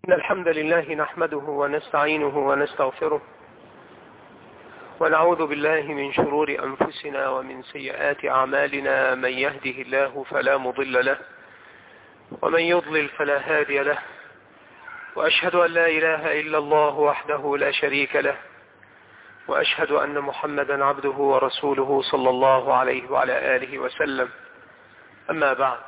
إن الحمد لله نحمده ونستعينه ونستغفره ونعوذ بالله من شرور أنفسنا ومن سيئات أعمالنا. من يهده الله فلا مضل له ومن يضلل فلا هادي له، وأشهد أن لا إله إلا الله وحده لا شريك له، وأشهد أن محمدا عبده ورسوله صلى الله عليه وعلى آله وسلم. أما بعد،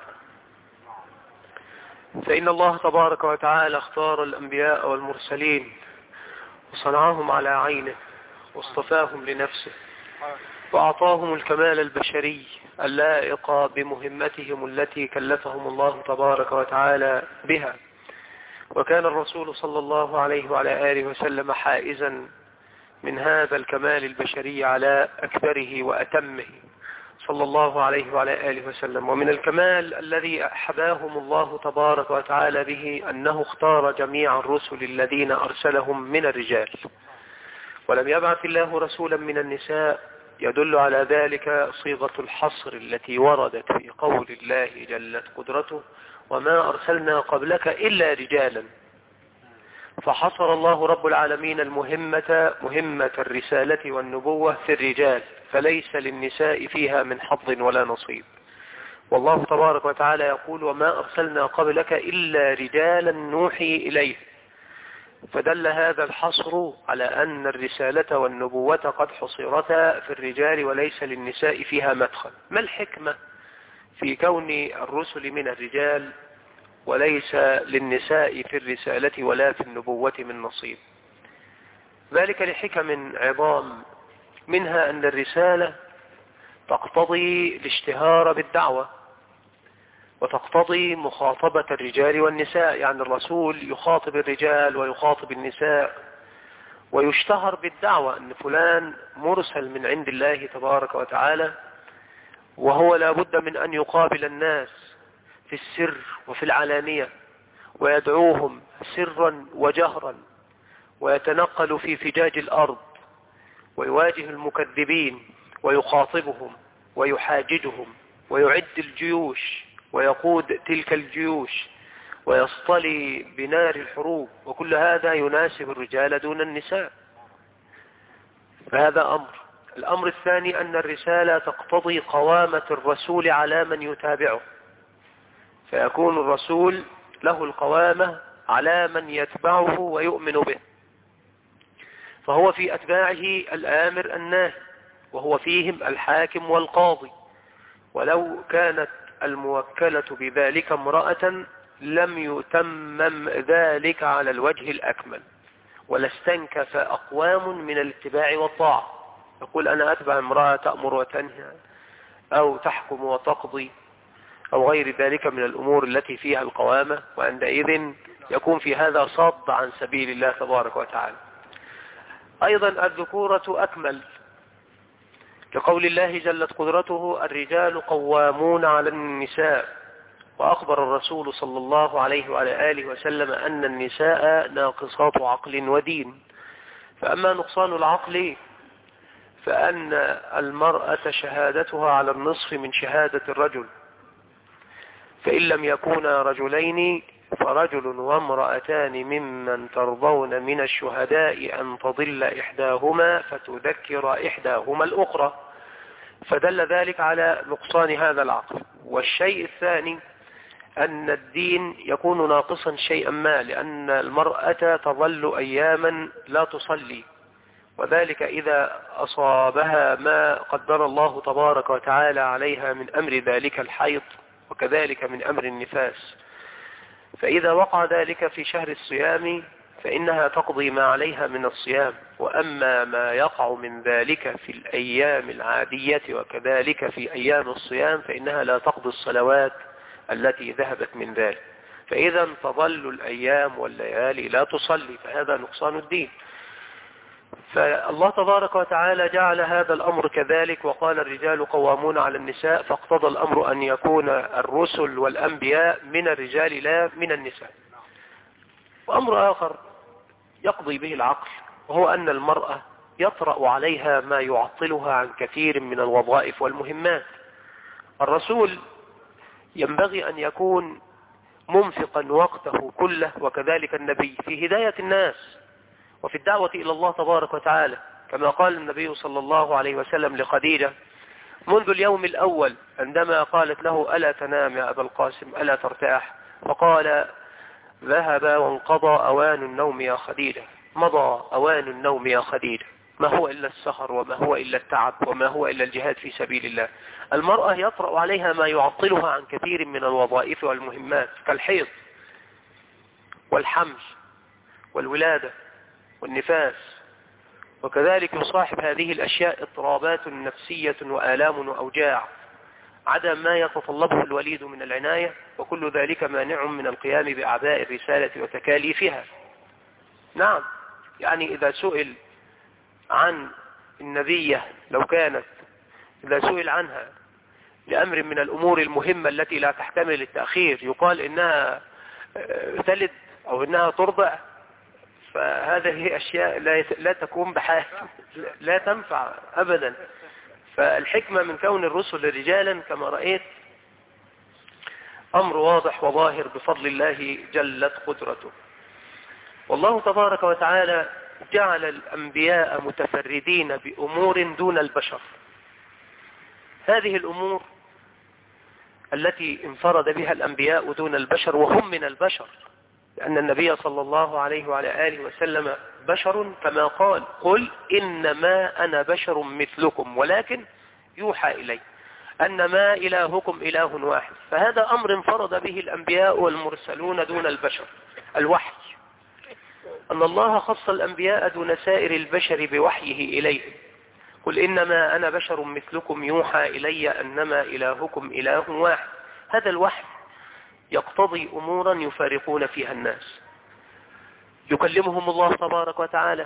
فإن الله تبارك وتعالى اختار الأنبياء والمرسلين وصنعهم على عينه واصطفاهم لنفسه، وأعطاهم الكمال البشري اللائق بمهمتهم التي كلفهم الله تبارك وتعالى بها. وكان الرسول صلى الله عليه وعلى آله وسلم حائزا من هذا الكمال البشري على أكبره وأتمه صلى الله عليه وعلى آله وسلم. ومن الكمال الذي أحباهم الله تبارك وتعالى به أنه اختار جميع الرسل الذين أرسلهم من الرجال، ولم يبعث الله رسولا من النساء. يدل على ذلك صيغة الحصر التي وردت في قول الله جلت قدرته: وما أرسلنا قبلك إلا رجالا. فحصر الله رب العالمين مهمة الرسالة والنبوة في الرجال، فليس للنساء فيها من حظ ولا نصيب. والله تبارك وتعالى يقول: وما أرسلنا قبلك إلا رجالا نوحي إليه. فدل هذا الحصر على أن الرسالة والنبوة قد حصرتا في الرجال وليس للنساء فيها مدخل. ما الحكمة في كون الرسل من الرجال وليس للنساء في الرسالة ولا في النبوة من نصيب؟ ذلك لحكم عظام، منها أن الرسالة تقتضي الاشتهار بالدعوة، وتقتضي مخاطبة الرجال والنساء. يعني الرسول يخاطب الرجال ويخاطب النساء، ويشتهر بالدعوة أن فلان مرسل من عند الله تبارك وتعالى، وهو لا بد من أن يقابل الناس في السر وفي العلانية، ويدعوهم سرا وجهرا، ويتنقل في فجاج الأرض ويواجه المكذبين ويخاطبهم ويحاججهم، ويعد الجيوش ويقود تلك الجيوش، ويصطلي بنار الحروب. وكل هذا يناسب الرجال دون النساء. فهذا أمر. الأمر الثاني أن الرسالة تقتضي قوامة الرسول على من يتابعه، فيكون الرسول له القوامة على من يتبعه ويؤمن به، فهو في أتباعه الآمر الناهي، وهو فيهم الحاكم والقاضي. ولو كانت الموكلة بذلك امرأة لم يتمم ذلك على الوجه الأكمل، ولاستنكف أقوام من الاتباع والطاعة. يقول: أنا أتبع امرأة تأمر وتنهى أو تحكم وتقضي أو غير ذلك من الأمور التي فيها القوامة، وعندئذ يكون في هذا صد عن سبيل الله تبارك وتعالى. أيضا الذكورة أكمل، لقول الله جلت قدرته: الرجال قوامون على النساء. وأخبر الرسول صلى الله عليه وعلى آله وسلم أن النساء ناقصات عقل ودين. فأما نقصان العقل فأن المرأة شهادتها على النصف من شهادة الرجل، فإن لم يكونا رجلين فرجل وامرأتان ممن ترضون من الشهداء أن تضل إحداهما فتذكر إحداهما الأخرى. فدل ذلك على نقصان هذا العقل. والشيء الثاني أن الدين يكون ناقصا شيئا ما، لأن المرأة تظل أياما لا تصلي، وذلك إذا أصابها ما قدر الله تبارك وتعالى عليها من أمر ذلك الحيض، وكذلك من أمر النفاس. فإذا وقع ذلك في شهر الصيام فإنها تقضي ما عليها من الصيام. وأما ما يقع من ذلك في الأيام العادية وكذلك في أيام الصيام فإنها لا تقضي الصلوات التي ذهبت من ذلك. فإذا تظل الأيام والليالي لا تصلي، فهذا نقصان الدين. فالله تبارك وتعالى جعل هذا الأمر كذلك، وقال: الرجال قوامون على النساء، فاقتضى الأمر أن يكون الرسل والأنبياء من الرجال لا من النساء. وأمر آخر يقضي به العقل، وهو أن المرأة يطرأ عليها ما يعطلها عن كثير من الوظائف والمهمات. الرسول ينبغي أن يكون منفقا وقته كله، وكذلك النبي في هداية الناس وفي الدعوة إلى الله تبارك وتعالى، كما قال النبي صلى الله عليه وسلم لخديجة منذ اليوم الأول عندما قالت له ألا تنام يا أبا القاسم ألا ترتاح، فقال ذهب وانقضى أوان النوم يا خديجة، مضى أوان النوم يا خديجة، ما هو إلا السهر وما هو إلا التعب وما هو إلا الجهاد في سبيل الله. المرأة يطرأ عليها ما يعطلها عن كثير من الوظائف والمهمات كالحيض والحمل والولادة والنفاس، وكذلك يصاحب هذه الأشياء اضطرابات نفسية وآلام وأوجاع، عدا ما يتطلبه الوليد من العناية، وكل ذلك مانع من القيام بأعباء الرسالة وتكاليفها. نعم، يعني إذا سئل عن النبية لو كانت إذا سئل عنها لأمر من الأمور المهمة التي لا تحتمل التأخير يقال إنها تلد أو إنها ترضع، فهذه أشياء لا تكون بحال، لا تنفع أبدا. فالحكمة من كون الرسل رجالا كما رأيت أمر واضح وظاهر بفضل الله جلت قدرته. والله تبارك وتعالى جعل الأنبياء متفردين بأمور دون البشر. هذه الأمور التي انفرد بها الأنبياء دون البشر وهم من البشر، لأن النبي صلى الله عليه وعلى آله وسلم بشر كما قال قل إنما أنا بشر مثلكم ولكن يوحى إلي أنما إلهكم إله واحد. فهذا أمر انفرد به الأنبياء والمرسلون دون البشر. الوحي أن الله خص الأنبياء دون سائر البشر بوحيه إليهم، قل إنما أنا بشر مثلكم يوحى إلي أنما إلهكم إله واحد. هذا الوحي يقتضي أمورا يفارقون فيها الناس، يكلمهم الله تبارك وتعالى،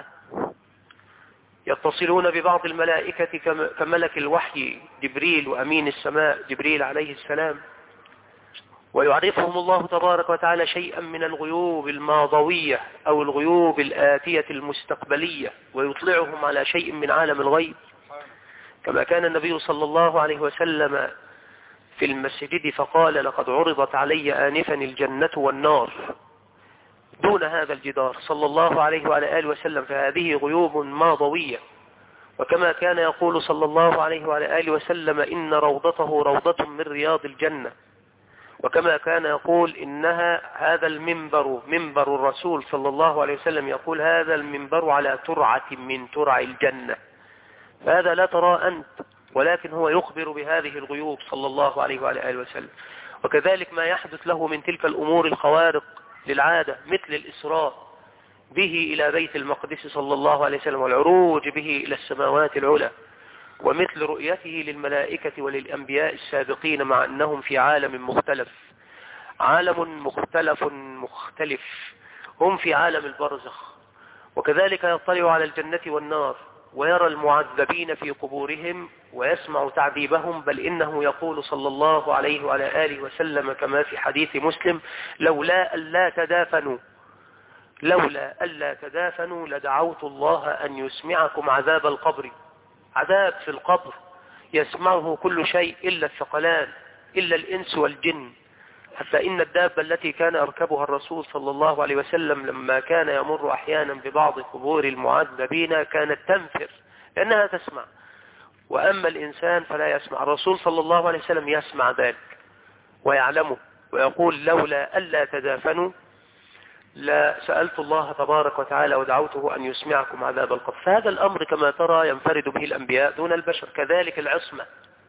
يتصلون ببعض الملائكة كملك الوحي جبريل وأمين السماء جبريل عليه السلام، ويعرفهم الله تبارك وتعالى شيئا من الغيوب الماضوية أو الغيوب الآتية المستقبلية، ويطلعهم على شيء من عالم الغيب، كما كان النبي صلى الله عليه وسلم في المسجد فقال لقد عرضت علي آنفا الجنة والنار دون هذا الجدار صلى الله عليه وعلى آله وسلم، فهذه غيوب ماضوية. وكما كان يقول صلى الله عليه وعلى آله وسلم إن روضته روضة من رياض الجنة، وكما كان يقول إنها هذا المنبر منبر الرسول صلى الله عليه وسلم يقول هذا المنبر على ترعة من ترع الجنة. فهذا لا ترى أنت، ولكن هو يخبر بهذه الغيوب صلى الله عليه وعلى آله وسلم. وكذلك ما يحدث له من تلك الأمور الخوارق للعادة مثل الإسراء به إلى بيت المقدس صلى الله عليه وسلم والعروج به إلى السماوات العلى، ومثل رؤيته للملائكة وللأنبياء السابقين مع أنهم في عالم مختلف، عالم مختلف، هم في عالم البرزخ. وكذلك يطلع على الجنة والنار ويرى المعذبين في قبورهم ويسمع تعذيبهم، بل إنه يقول صلى الله عليه وعلى آله وسلم كما في حديث مسلم لولا ألا تدافنوا لدعوت الله أن يسمعكم عذاب القبر. عذاب في القبر يسمعه كل شيء إلا الثقلان، إلا الإنس والجن، حتى إن الدابة التي كان يركبها الرسول صلى الله عليه وسلم لما كان يمر أحيانا ببعض قبور المعذبين كانت تنفر لأنها تسمع، وأما الإنسان فلا يسمع. الرسول صلى الله عليه وسلم يسمع ذلك ويعلمه ويقول لولا ألا تدافنوا لا سألت الله تبارك وتعالى ودعوته أن يسمعكم عذاب القبر. فهذا الأمر كما ترى ينفرد به الأنبياء دون البشر. كذلك العصمة،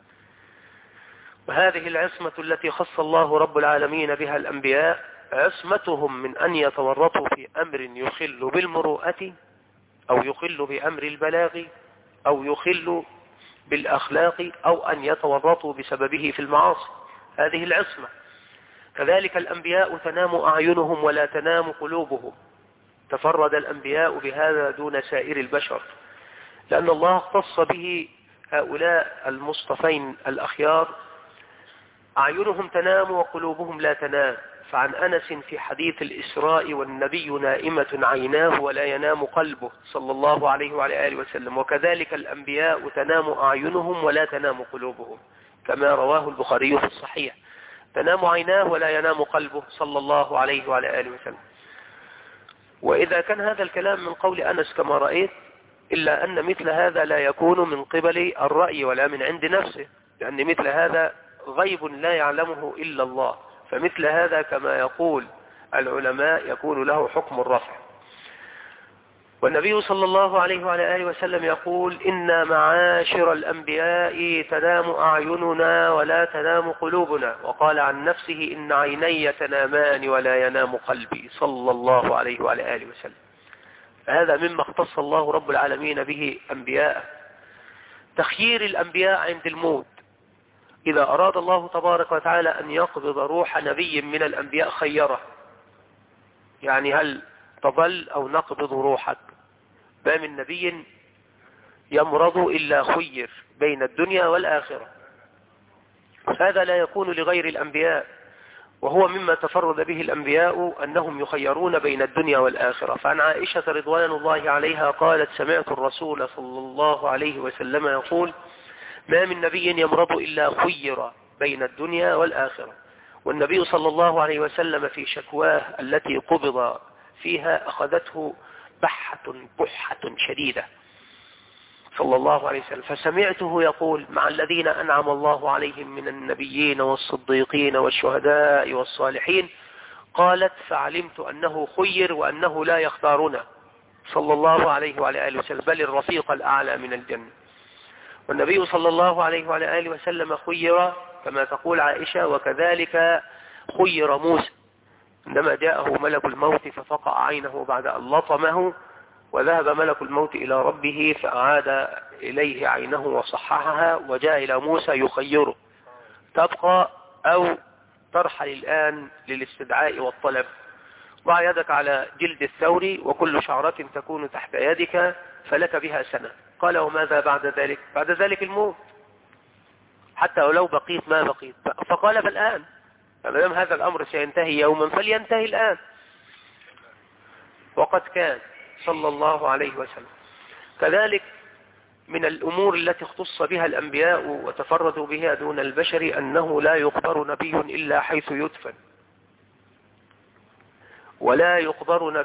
وهذه العصمة التي خص الله رب العالمين بها الأنبياء، عصمتهم من أن يتورطوا في أمر يخل بالمروءة أو يخل بأمر البلاغ أو يخل بالأخلاق أو أن يتورطوا بسببه في المعاصي. هذه العصمة. كذلك الأنبياء تنام أعينهم ولا تنام قلوبهم، تفرد الأنبياء بهذا دون سائر البشر، لأن الله اختص به هؤلاء المصطفين الأخيار، أعينهم تنام وقلوبهم لا تنام. فعن أنس في حديث الإسراء والنبي نائمة عيناه ولا ينام قلبه صلى الله عليه وعلى آله وسلم. وكذلك الأنبياء تنام أعينهم ولا تنام قلوبهم، كما رواه البخاري في الصحيح. تنام عيناه ولا ينام قلبه صلى الله عليه وعلى آله وسلم. وإذا كان هذا الكلام من قول أنس كما رأيت، إلا أن مثل هذا لا يكون من قبل الرأي ولا من عند نفسه، لأن مثل هذا غيب لا يعلمه إلا الله، فمثل هذا كما يقول العلماء يكون له حكم الرفع. والنبي صلى الله عليه وعلى آله وسلم يقول: إن معاشر الأنبياء تنام أعيننا ولا تنام قلوبنا، وقال عن نفسه: إن عيني تنامان ولا ينام قلبي، صلى الله عليه وعلى آله وسلم. هذا مما اختص الله رب العالمين به أنبياءه، تخيير الأنبياء عند الموت. إذا أراد الله تبارك وتعالى أن يقبض روح نبي من الأنبياء خيره، يعني هل تظل أو نقبض روحك؟ ما من نبي يمرض إلا خير بين الدنيا والآخرة، هذا لا يكون لغير الأنبياء، وهو مما تفرد به الأنبياء أنهم يخيرون بين الدنيا والآخرة. فعن عائشة رضوان الله عليها قالت: سمعت الرسول صلى الله عليه وسلم يقول: ما من نبي يمرض إلا خير بين الدنيا والآخرة. والنبي صلى الله عليه وسلم في شكواه التي قبض فيها أخذته بحة شديدة صلى الله عليه وسلم، فسمعته يقول: مع الذين أنعم الله عليهم من النبيين والصديقين والشهداء والصالحين. قالت: فعلمت أنه خير وأنه لا يختارنا، صلى الله عليه وعلى آله وسلم، بل الرفيق الأعلى من الجنة. والنبي صلى الله عليه وعلى آله وسلم خير كما تقول عائشة، وكذلك خير موسى عندما جاءه ملك الموت ففقع عينه بعد أن لطمه، وذهب ملك الموت إلى ربه فأعاد إليه عينه وصححها، وجاء إلى موسى يخيره: تبقى أو ترحل الآن للاستدعاء والطلب، ضع يدك على جلد الثور وكل شعرة تكون تحت يدك فلك بها سنة. قال: وماذا بعد ذلك؟ بعد ذلك الموت، حتى ولو بقيت ما بقيت. فقال: فالآن، فمدام هذا الأمر سينتهي يوما فلينتهي الآن. وقد كان صلى الله عليه وسلم. كذلك من الأمور التي اختص بها الأنبياء وتفردوا بها دون البشر أنه لا يقبر نبي إلا حيث يدفن، ولا يقبر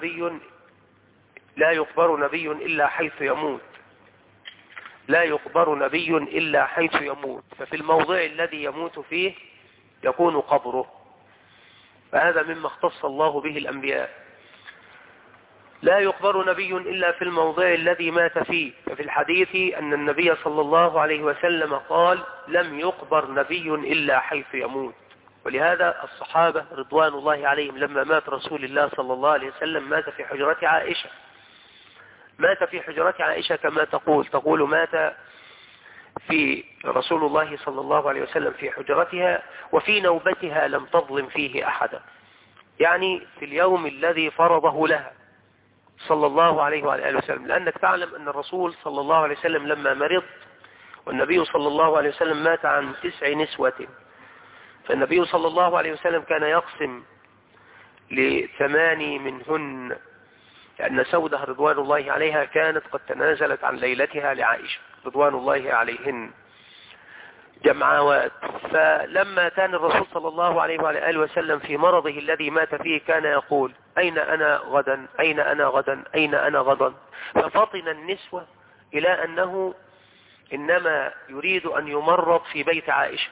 نبي إلا حيث يموت، لا يقبر نبي إلا حيث يموت، ففي الموضع الذي يموت فيه يكون قبره، فهذا مما اختص الله به الأنبياء. لا يقبر نبي إلا في الموضع الذي مات فيه، ففي الحديث أن النبي صلى الله عليه وسلم قال: لم يقبر نبي إلا حيث يموت. ولهذا الصحابة رضوان الله عليهم لما مات رسول الله صلى الله عليه وسلم مات في حجرة عائشة، مات في حجرة عائشة كما تقول مات في رسول الله صلى الله عليه وسلم في حجرتها وفي نوبتها لم تظلم فيه أحدا، يعني في اليوم الذي فرضه لها صلى الله عليه وعلى آله وسلم. لأنك تعلم أن الرسول صلى الله عليه وسلم لما مرض، والنبي صلى الله عليه وسلم مات عن 9 نسوة، فالنبي صلى الله عليه وسلم كان يقسم ل8 منهن، لأن سودة رضوان الله عليها كانت قد تنازلت عن ليلتها لعائشة رضوان الله عليهن جمعوات. فلما كان الرسول صلى الله عليه وعلى آله وسلم في مرضه الذي مات فيه كان يقول: أين أنا غدا، أين أنا غدا، أين أنا غدا. ففطن النسوة إلى أنه إنما يريد أن يمرض في بيت عائشة،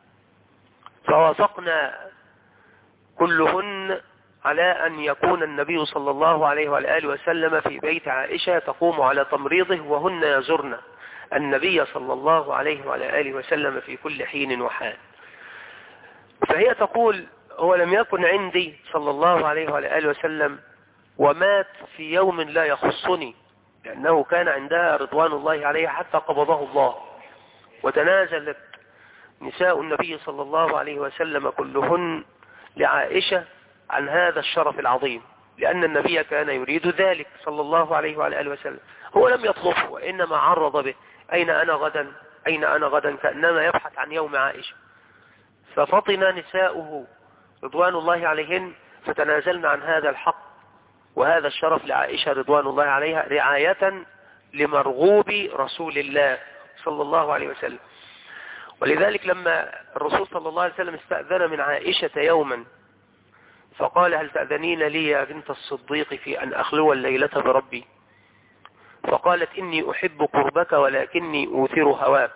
فوافقنا كلهن على أن يكون النبي صلى الله عليه وعلى آله وسلم في بيت عائشة تقوم على تمريضه، وهن يزرن النبي صلى الله عليه وعلى آله وسلم في كل حين وحال. فهي تقول: هو لم يكن عندي صلى الله عليه وعلى آله وسلم ومات في يوم لا يخصني، لأنه كان عندها رضوان الله عليه حتى قبضه الله. وتنازلت نساء النبي صلى الله عليه وسلم كلهن لعائشة عن هذا الشرف العظيم، لأن النبي كان يريد ذلك صلى الله عليه وعلى آله وسلم. هو لم يطلبه وإنما عرض به: أين أنا غدا، أين أنا غدا، كأنما يبحث عن يوم عائشة. ففطن نساؤه رضوان الله عليهن فتنازلنا عن هذا الحق وهذا الشرف لعائشة رضوان الله عليها رعاية لمرغوب رسول الله صلى الله عليه وسلم. ولذلك لما الرسول صلى الله عليه وسلم استأذن من عائشة يوما فقال هل تأذنين لي يا بنت الصديق في أن أخلو الليلة بربي؟ فقالت إني أحب قربك ولكني أوثر هواك.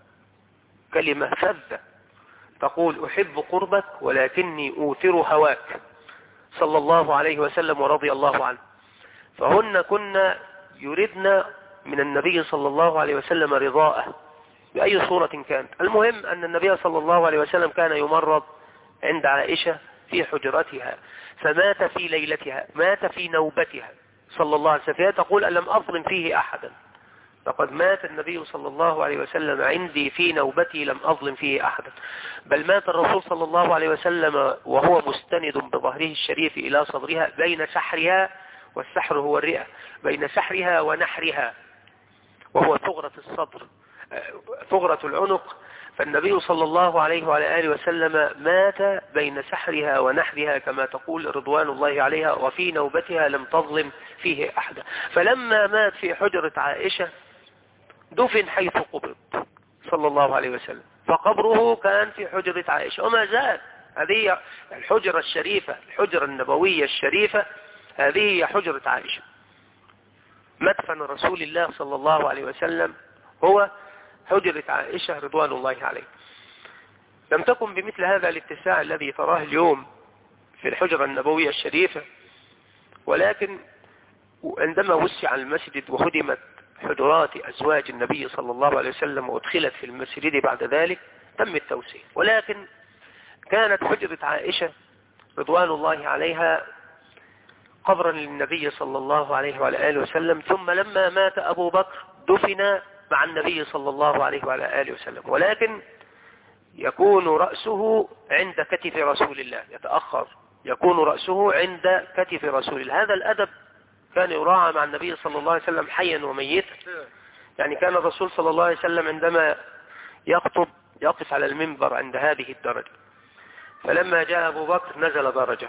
كلمة فذة، تقول أحب قربك ولكني أوثر هواك، صلى الله عليه وسلم ورضي الله عنه. فهن كنا يردن من النبي صلى الله عليه وسلم رضاءه بأي صورة كانت. المهم أن النبي صلى الله عليه وسلم كان يمرض عند عائشة في حجرتها، فمات في ليلتها، مات في نوبتها صلى الله عليه وسلم. فهي تقول ألم أظلم فيه أحدا، لقد مات النبي صلى الله عليه وسلم عندي في نوبتي لم أظلم فيه أحدا. بل مات الرسول صلى الله عليه وسلم وهو مستند بظهره الشريف إلى صدرها بين سحرها، والسحر هو الرئة، بين سحرها ونحرها، وهو ثغرة الصدر، ثغرة العنق. فالنبي صلى الله عليه وعلى آله وسلم مات بين سحرها ونحرها كما تقول رضوان الله عليها، وفي نوبتها لم تظلم فيه أحدا. فلما مات في حجرة عائشة دفن حيث قبض صلى الله عليه وسلم، فقبره كان في حجرة عائشة وما زال. هذه الحجرة الشريفة، الحجرة النبوية الشريفة، هذه هي حجرة عائشة. مدفن رسول الله صلى الله عليه وسلم هو حجرة عائشة رضوان الله عليه. لم تكن بمثل هذا الاتساع الذي تراه اليوم في الحجرة النبوية الشريفة، ولكن عندما وسع المسجد وهدمت حجرات أزواج النبي صلى الله عليه وسلم وادخلت في المسجد بعد ذلك تم التوسيع. ولكن كانت حجرة عائشة رضوان الله عليها قبرا للنبي صلى الله عليه وعلى آله وسلم. ثم لما مات أبو بكر دفن مع النبي صلى الله عليه وعلى آله وسلم، ولكن يكون رأسه عند كتف رسول الله، يتأخر، يكون رأسه عند كتف رسول الله. هذا الأدب كان يراعى مع النبي صلى الله عليه وسلم حيا وميتا. يعني كان الرسول صلى الله عليه وسلم عندما يخطب يقف على المنبر عند هذه الدرجة، فلما جاء أبو بكر نزل درجة،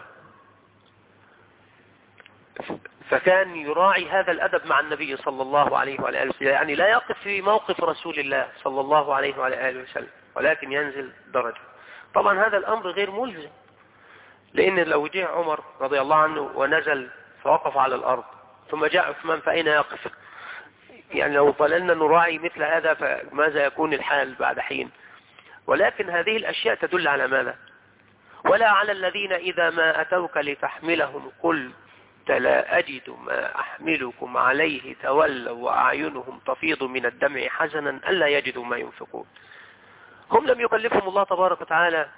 فكان يراعي هذا الأدب مع النبي صلى الله عليه وعلى آله وسلم. يعني لا يقف في موقف رسول الله صلى الله عليه وعلى آله وسلم، ولكن ينزل درجة. طبعا هذا الأمر غير ملزم، لأن لو جاء عمر رضي الله عنه ونزل فوقف على الأرض ثم جاء عثمان فأين يقف؟ يعني لو ظللنا نراعي مثل هذا فماذا يكون الحال بعد حين؟ ولكن هذه الأشياء تدل على ماذا؟ ولا على الذين إذا ما أتوك لتحملهم قلت لا أجد ما أحملكم عليه تولوا وأعينهم تفيض من الدمع حزنا ألا يجدوا ما ينفقون. هم لم يكلفهم الله تبارك وتعالى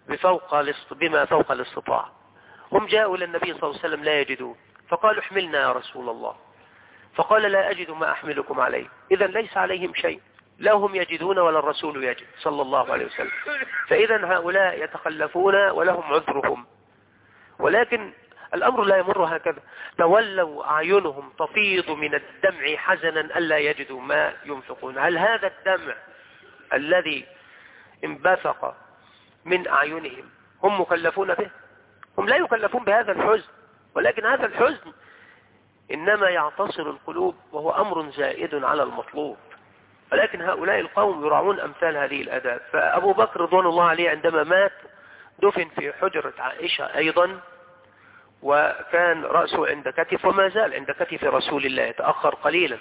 بما فوق الاستطاع. هم جاءوا للنبي صلى الله عليه وسلم لا يجدون، فقالوا احملنا يا رسول الله، فقال لا أجد ما أحملكم عليه. إذا ليس عليهم شيء، لا هم يجدون ولا الرسول يجد صلى الله عليه وسلم. فإذا هؤلاء يتخلفون ولهم عذرهم، ولكن الأمر لا يمر هكذا. تولوا أعينهم تفيض من الدمع حزنا ألا يجدوا ما ينفقون. هل هذا الدمع الذي انبثق من أعينهم هم مكلفون به؟ هم لا يكلفون بهذا الحزن، ولكن هذا الحزن إنما يعتصر القلوب وهو أمر زائد على المطلوب. ولكن هؤلاء القوم يراعون أمثال هذه الآداب. فأبو بكر رضوان الله عليه عندما مات دفن في حجرة عائشة أيضا، وكان رأسه عند كتف وما زال عند كتف رسول الله، يتأخر قليلا.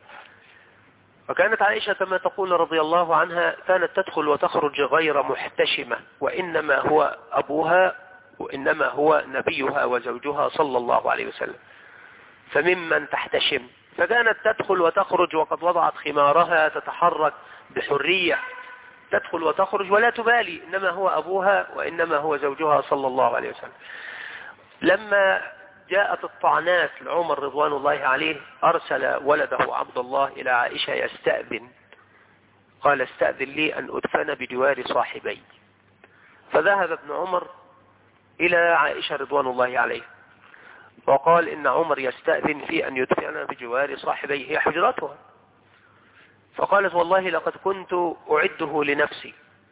وكانت عائشة كما تقول رضي الله عنها كانت تدخل وتخرج غير محتشمة، وإنما هو أبوها وإنما هو نبيها وزوجها صلى الله عليه وسلم، فممن تحتشم. فكانت تدخل وتخرج وقد وضعت خمارها تتحرك بحرية، تدخل وتخرج ولا تبالي، إنما هو أبوها وإنما هو زوجها صلى الله عليه وسلم. لما جاءت الطعنات لعمر رضوان الله عليه أرسل ولده عبد الله إلى عائشة يستأذن، قال استأذن لي أن أدفن بجوار صاحبي. فذهب ابن عمر إلى عائشة رضوان الله عليه وقال إن عمر يستأذن في أن يدفن بجوار صاحبيه، هي حجرتها. فقالت والله لقد كنت أعده لنفسي،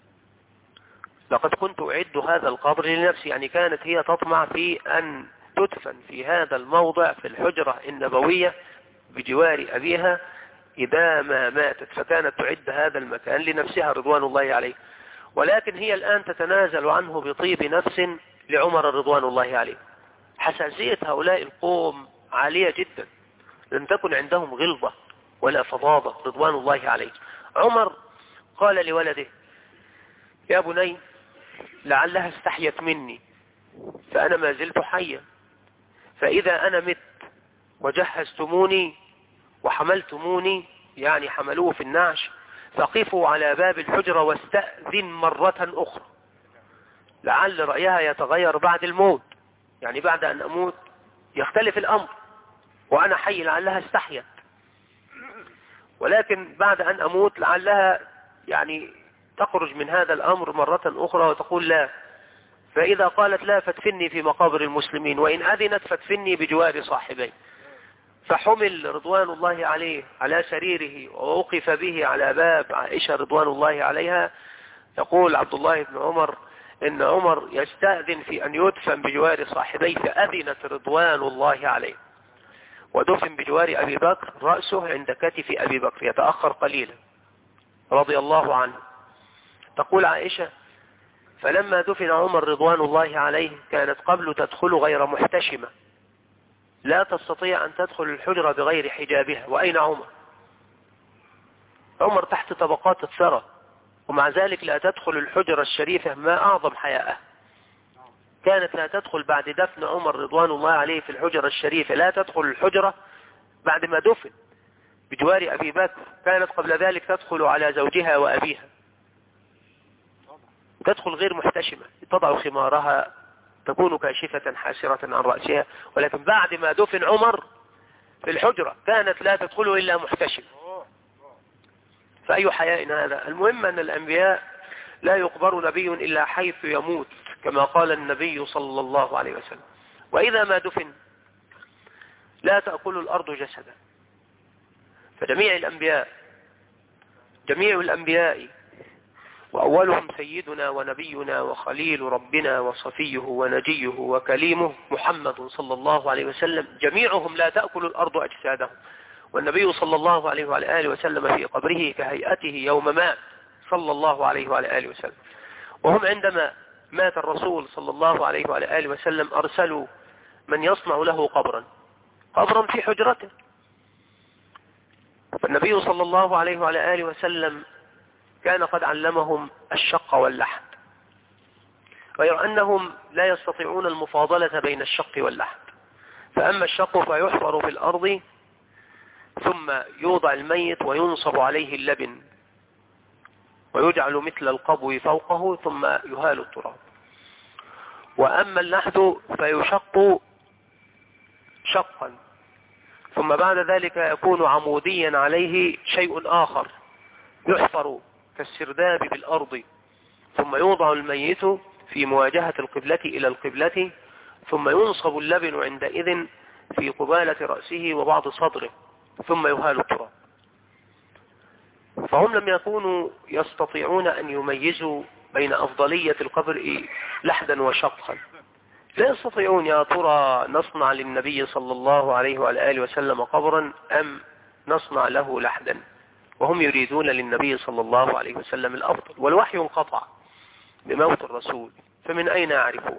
لقد كنت أعد هذا القبر لنفسي. يعني كانت هي تطمع في أن تدفن في هذا الموضع في الحجرة النبوية بجوار أبيها إذا ما ماتت، فكانت تعد هذا المكان لنفسها رضوان الله عليه، ولكن هي الآن تتنازل عنه بطيب نفس لعمر رضوان الله عليه. حساسية هؤلاء القوم عالية جدا، لم تكن عندهم غلظة ولا فظاظة رضوان الله عليه. عمر قال لولده: يا بني، لعلها استحيت مني فأنا ما زلت حيا، فإذا أنا مت وجهزتموني وحملتموني، يعني حملوه في النعش، فقفوا على باب الحجرة واستأذن مرة أخرى، لعل رأيها يتغير بعد الموت، يعني بعد أن أموت يختلف الأمر، وأنا حي لعلها استحيت، ولكن بعد أن أموت لعلها يعني تخرج من هذا الأمر مرة أخرى وتقول لا. فإذا قالت لا فادفني في مقابر المسلمين، وإن أذنت فادفني بجوار صاحبي. فحمل رضوان الله عليه على سريره ووقف به على باب عائشة رضوان الله عليها. يقول عبد الله بن عمر إن عمر يستأذن في أن يدفن بجوار صاحبيه، فأذنت رضوان الله عليه، ودفن بجوار أبي بكر، رأسه عند كتف أبي بكر يتأخر قليلا رضي الله عنه. تقول عائشة: فلما دفن عمر رضوان الله عليه كانت قبل تدخل غير محتشمة، لا تستطيع أن تدخل الحجرة بغير حجابها. وأين عمر؟ عمر تحت طبقات الثرى، ومع ذلك لا تدخل الحجرة الشريفة، ما أعظم حياءه. كانت لا تدخل بعد دفن عمر رضوان الله عليه في الحجرة الشريفة، لا تدخل الحجرة بعد ما دفن بجوار أبي بكر، كانت قبل ذلك تدخل على زوجها وأبيها، تدخل غير محتشمة، تضع خمارها، تكون كاشفة حاسرة عن رأسها، ولكن بعد ما دفن عمر في الحجرة كانت لا تدخل إلا محتشم. فأي حياء هذا؟ المهم أن الأنبياء لا يقبر نبي إلا حيث يموت، كما قال النبي صلى الله عليه وسلم: وإذا ما دفن لا تأكل الأرض جسدا. فجميع الأنبياء وأولهم سيدنا ونبينا وخليل ربنا وصفيه ونجيه وكليمه محمد صلى الله عليه وسلم، جميعهم لا تأكل الأرض أجسادهم. والنبي صلى الله عليه وعلى آله وسلم في قبره كهيئته يوم مات صلى الله عليه وعلى آله وسلم. وهم عندما مات الرسول صلى الله عليه وعلى آله وسلم أرسلوا من يصنع له قبرا في حجرته. فالنبي صلى الله عليه وعلى آله وسلم كان قد علمهم الشق واللحد، غير أنهم لا يستطيعون المفاضلة بين الشق واللحد. فأما الشق فيحفر في الأرض ثم يوضع الميت وينصب عليه اللبن ويجعل مثل القبو فوقه ثم يهال التراب. وأما اللحد فيشق شقا ثم بعد ذلك يكون عموديا عليه شيء آخر يحفر كالسرداب بالأرض، ثم يوضع الميت في مواجهة القبلة إلى القبلة، ثم ينصب اللبن عندئذ في قبالة رأسه وبعض صدره، ثم يهال التراب. فهم لم يكونوا يستطيعون أن يميزوا بين أفضلية القبر لحدا وشقا، لا يستطيعون. يا ترى نصنع للنبي صلى الله عليه وعلى آله وسلم قبرا أم نصنع له لحدا؟ وهم يريدون للنبي صلى الله عليه وسلم الأفضل، والوحي انقطع بموت الرسول، فمن أين يعرفون؟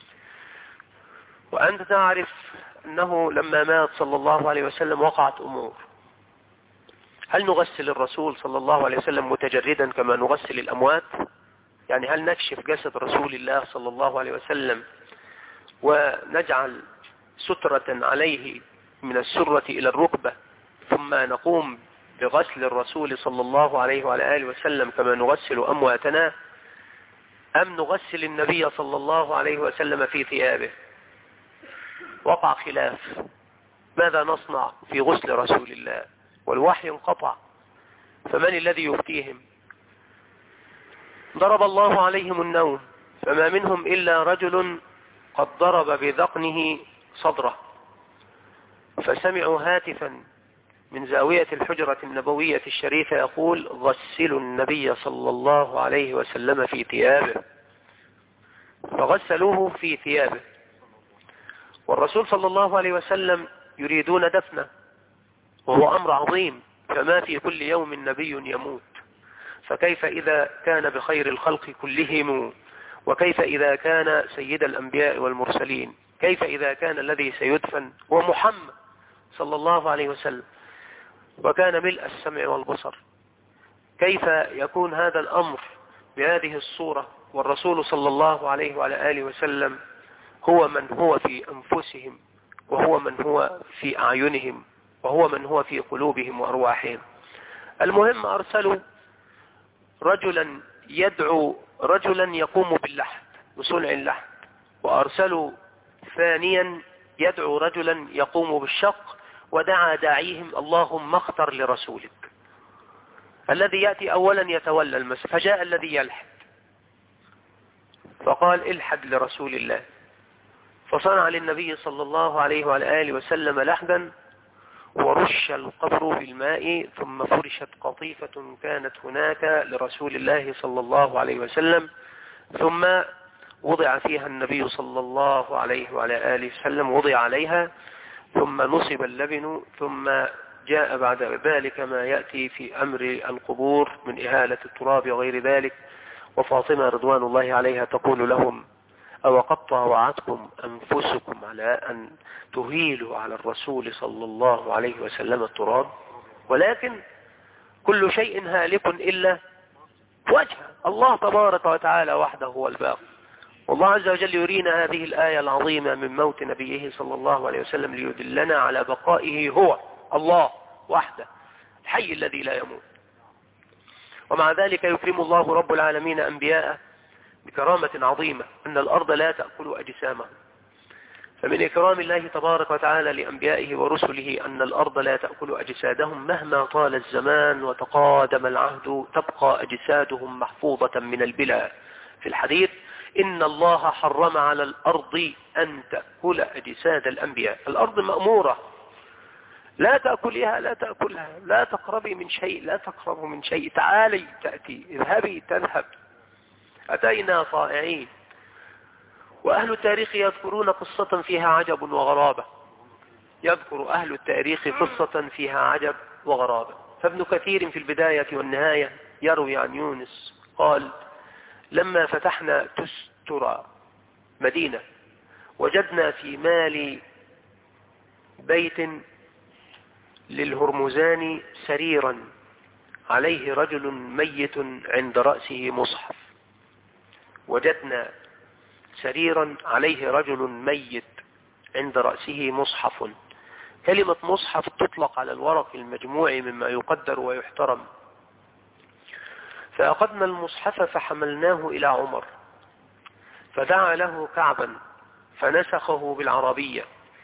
وأنت تعرف أنه لما مات صلى الله عليه وسلم وقعت أمور. هل نغسل الرسول صلى الله عليه وسلم متجردا كما نغسل الأموات؟ يعني هل نكشف جسد رسول الله صلى الله عليه وسلم ونجعل سترة عليه من السرة إلى الركبة ثم نقوم بغسل الرسول صلى الله عليه وعلى آله وسلم كما نغسل أمواتنا، أم نغسل النبي صلى الله عليه وسلم في ثيابه؟ وقع خلاف، ماذا نصنع في غسل رسول الله؟ والوحي انقطع، فمن الذي يفتيهم؟ ضرب الله عليهم النوم، فما منهم إلا رجل قد ضرب بذقنه صدره، فسمعوا هاتفا من زاوية الحجرة النبوية الشريفة يقول: غسلوا النبي صلى الله عليه وسلم في ثيابه. فغسلوه في ثيابه، والرسول صلى الله عليه وسلم يريدون دفنه، وهو أمر عظيم فما في كل يوم نبي يموت، فكيف إذا كان بخير الخلق كلهم، وكيف إذا كان سيد الأنبياء والمرسلين، كيف إذا كان الذي سيدفن هو محمد صلى الله عليه وسلم وكان ملء السمع والبصر؟ كيف يكون هذا الأمر بهذه الصورة والرسول صلى الله عليه وعلى آله وسلم هو من هو في أنفسهم، وهو من هو في أعينهم، وهو من هو في قلوبهم وأرواحهم؟ المهم أرسلوا رجلا يدعو رجلا يقوم باللحد وصنع اللحد، وأرسلوا ثانيا يدعو رجلا يقوم بالشق، ودعا داعيهم اللهم اختر لرسولك. الذي يأتي أولا يتولى المسجد، فجاء الذي يلحد فقال الحد لرسول الله، فصنع للنبي صلى الله عليه وعلى آله وسلم لحدا، ورش القبر بالماء، ثم فرشت قطيفة كانت هناك لرسول الله صلى الله عليه وسلم، ثم وضع فيها النبي صلى الله عليه وعلى آله وسلم، وضع عليها، ثم نصب اللبن، ثم جاء بعد ذلك ما يأتي في أمر القبور من إهالة التراب وغير ذلك. وفاطمة رضوان الله عليها تقول لهم أو قد طاوعتكم أنفسكم على أن تهيلوا على الرسول صلى الله عليه وسلم التراب؟ ولكن كل شيء هالك إلا وجهه، الله تبارك وتعالى وحده هو الباقي. والله عز وجل يرينا هذه الآية العظيمة من موت نبيه صلى الله عليه وسلم ليدلنا على بقائه هو الله وحده الحي الذي لا يموت. ومع ذلك يكرم الله رب العالمين أنبياءه بكرامة عظيمة أن الأرض لا تأكل أجسامهم. فمن إكرام الله تبارك وتعالى لأنبيائه ورسله أن الأرض لا تأكل أجسادهم مهما طال الزمان وتقادم العهد، تبقى أجسادهم محفوظة من البلاء. في الحديث إن الله حرم على الأرض أن تأكل أجساد الأنبياء. الأرض مأمورة لا تأكلها، لا تأكلها، لا تقربي من شيء، لا تقرب من شيء، تعالي تأتي، اذهبي تذهب. أتينا طائعين. وأهل التاريخ يذكرون قصة فيها عجب وغرابة، يذكر أهل التاريخ قصة فيها عجب وغرابة. فابن كثير في البداية والنهاية يروي عن يونس قال لما فتحنا تستر مدينة وجدنا في مال بيت للهرمزان سريرا عليه رجل ميت عند رأسه مصحف. وجدنا سريرا عليه رجل ميت عند رأسه مصحف. كلمة مصحف تطلق على الورق المجموع مما يقدر ويحترم. فأخذنا المصحف فحملناه إلى عمر فدعا له كعبا فنسخه بالعربية،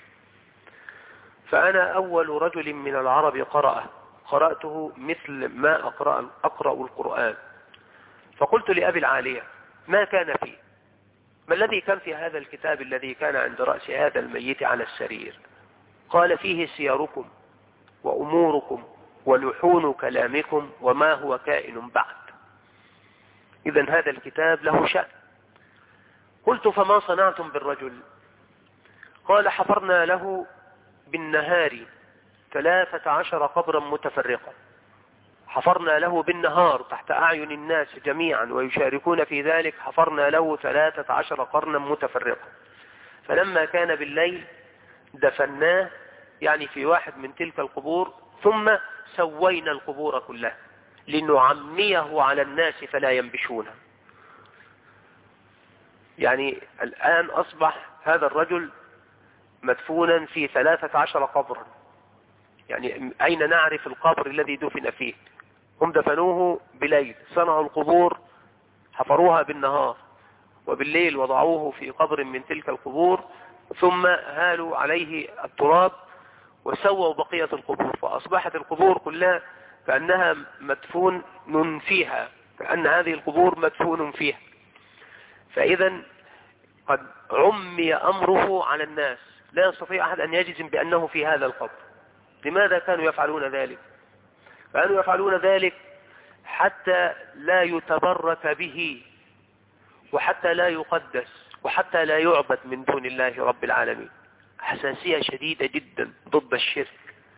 فأنا أول رجل من العرب قرأته مثل ما أقرأ القرآن. فقلت لأبي العالية ما كان فيه؟ ما الذي كان في هذا الكتاب الذي كان عند رأس هذا الميت على السرير؟ قال فيه سيركم وأموركم ولحون كلامكم وما هو كائن بعد. إذن هذا الكتاب له شأن. قلت فما صنعتم بالرجل؟ قال حفرنا له بالنهار 13 قبرا متفرقة. حفرنا له بالنهار تحت أعين الناس جميعا ويشاركون في ذلك، حفرنا له 13 قرنا متفرقة. فلما كان بالليل دفناه، يعني في واحد من تلك القبور، ثم سوينا القبور كلها لنعميه على الناس فلا ينبشونه. يعني الآن أصبح هذا الرجل مدفونا في 13 قبرا. يعني أين نعرف القبر الذي دفن فيه؟ هم دفنوه بليل، صنعوا القبور حفروها بالنهار، وبالليل وضعوه في قبر من تلك القبور، ثم هالوا عليه التراب وسووا بقية القبور، فأصبحت القبور كلها كأنها مدفون فيها، كأن هذه القبور مدفون فيها. فإذا قد عمي أمره على الناس، لا يستطيع أحد أن يجزم بأنه في هذا القبر. لماذا كانوا يفعلون ذلك؟ كانوا يفعلون ذلك حتى لا يتبرك به، وحتى لا يقدس، وحتى لا يعبد من دون الله رب العالمين. حساسية شديدة جدا ضد الشرك،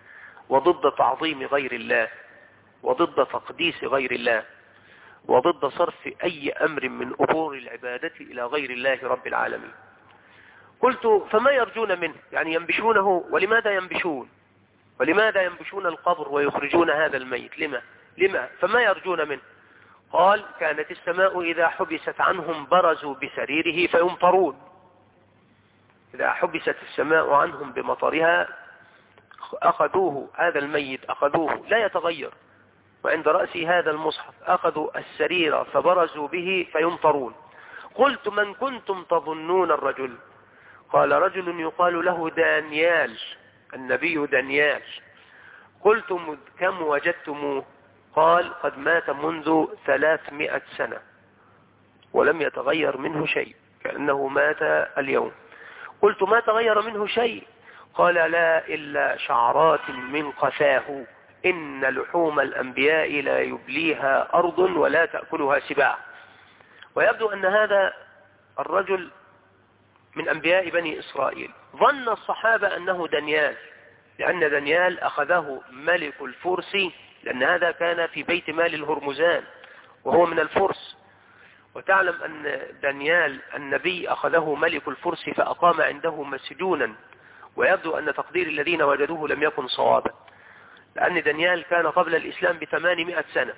وضد تعظيم غير الله، وضد تقديس غير الله، وضد صرف أي أمر من أمور العبادة إلى غير الله رب العالمين. قلت فما يرجون منه؟ يعني ينبشونه، ولماذا ينبشون؟ ولماذا ينبشون القبر ويخرجون هذا الميت؟ لما؟ فما يرجون منه؟ قال كانت السماء إذا حبست عنهم برزوا بسريره فيمطرون. إذا حبست السماء عنهم بمطرها أخذوه، هذا الميت أخذوه لا يتغير، وعند رأسه هذا المصحف أخذوا السرير فبرزوا به فيمطرون. قلت من كنتم تظنون الرجل؟ قال رجل يقال له دانيال، النبي دانيال. قلت كم وجدتموه؟ قال قد مات منذ 300 سنة ولم يتغير منه شيء، كأنه مات اليوم. قلت ما تغير منه شيء؟ قال لا إلا شعرات من قفاه، إن لحوم الأنبياء لا يبليها أرض ولا تأكلها سباع. ويبدو أن هذا الرجل من أنبياء بني إسرائيل. ظن الصحابة أنه دانيال، لأن دانيال أخذه ملك الفرس، لأن هذا كان في بيت مال الهرمزان وهو من الفرس. وتعلم أن دانيال النبي أخذه ملك الفرس فأقام عنده مسجونا، ويبدو أن تقدير الذين وجدوه لم يكن صوابا، لأن دانيال كان قبل الإسلام ب800 سنة.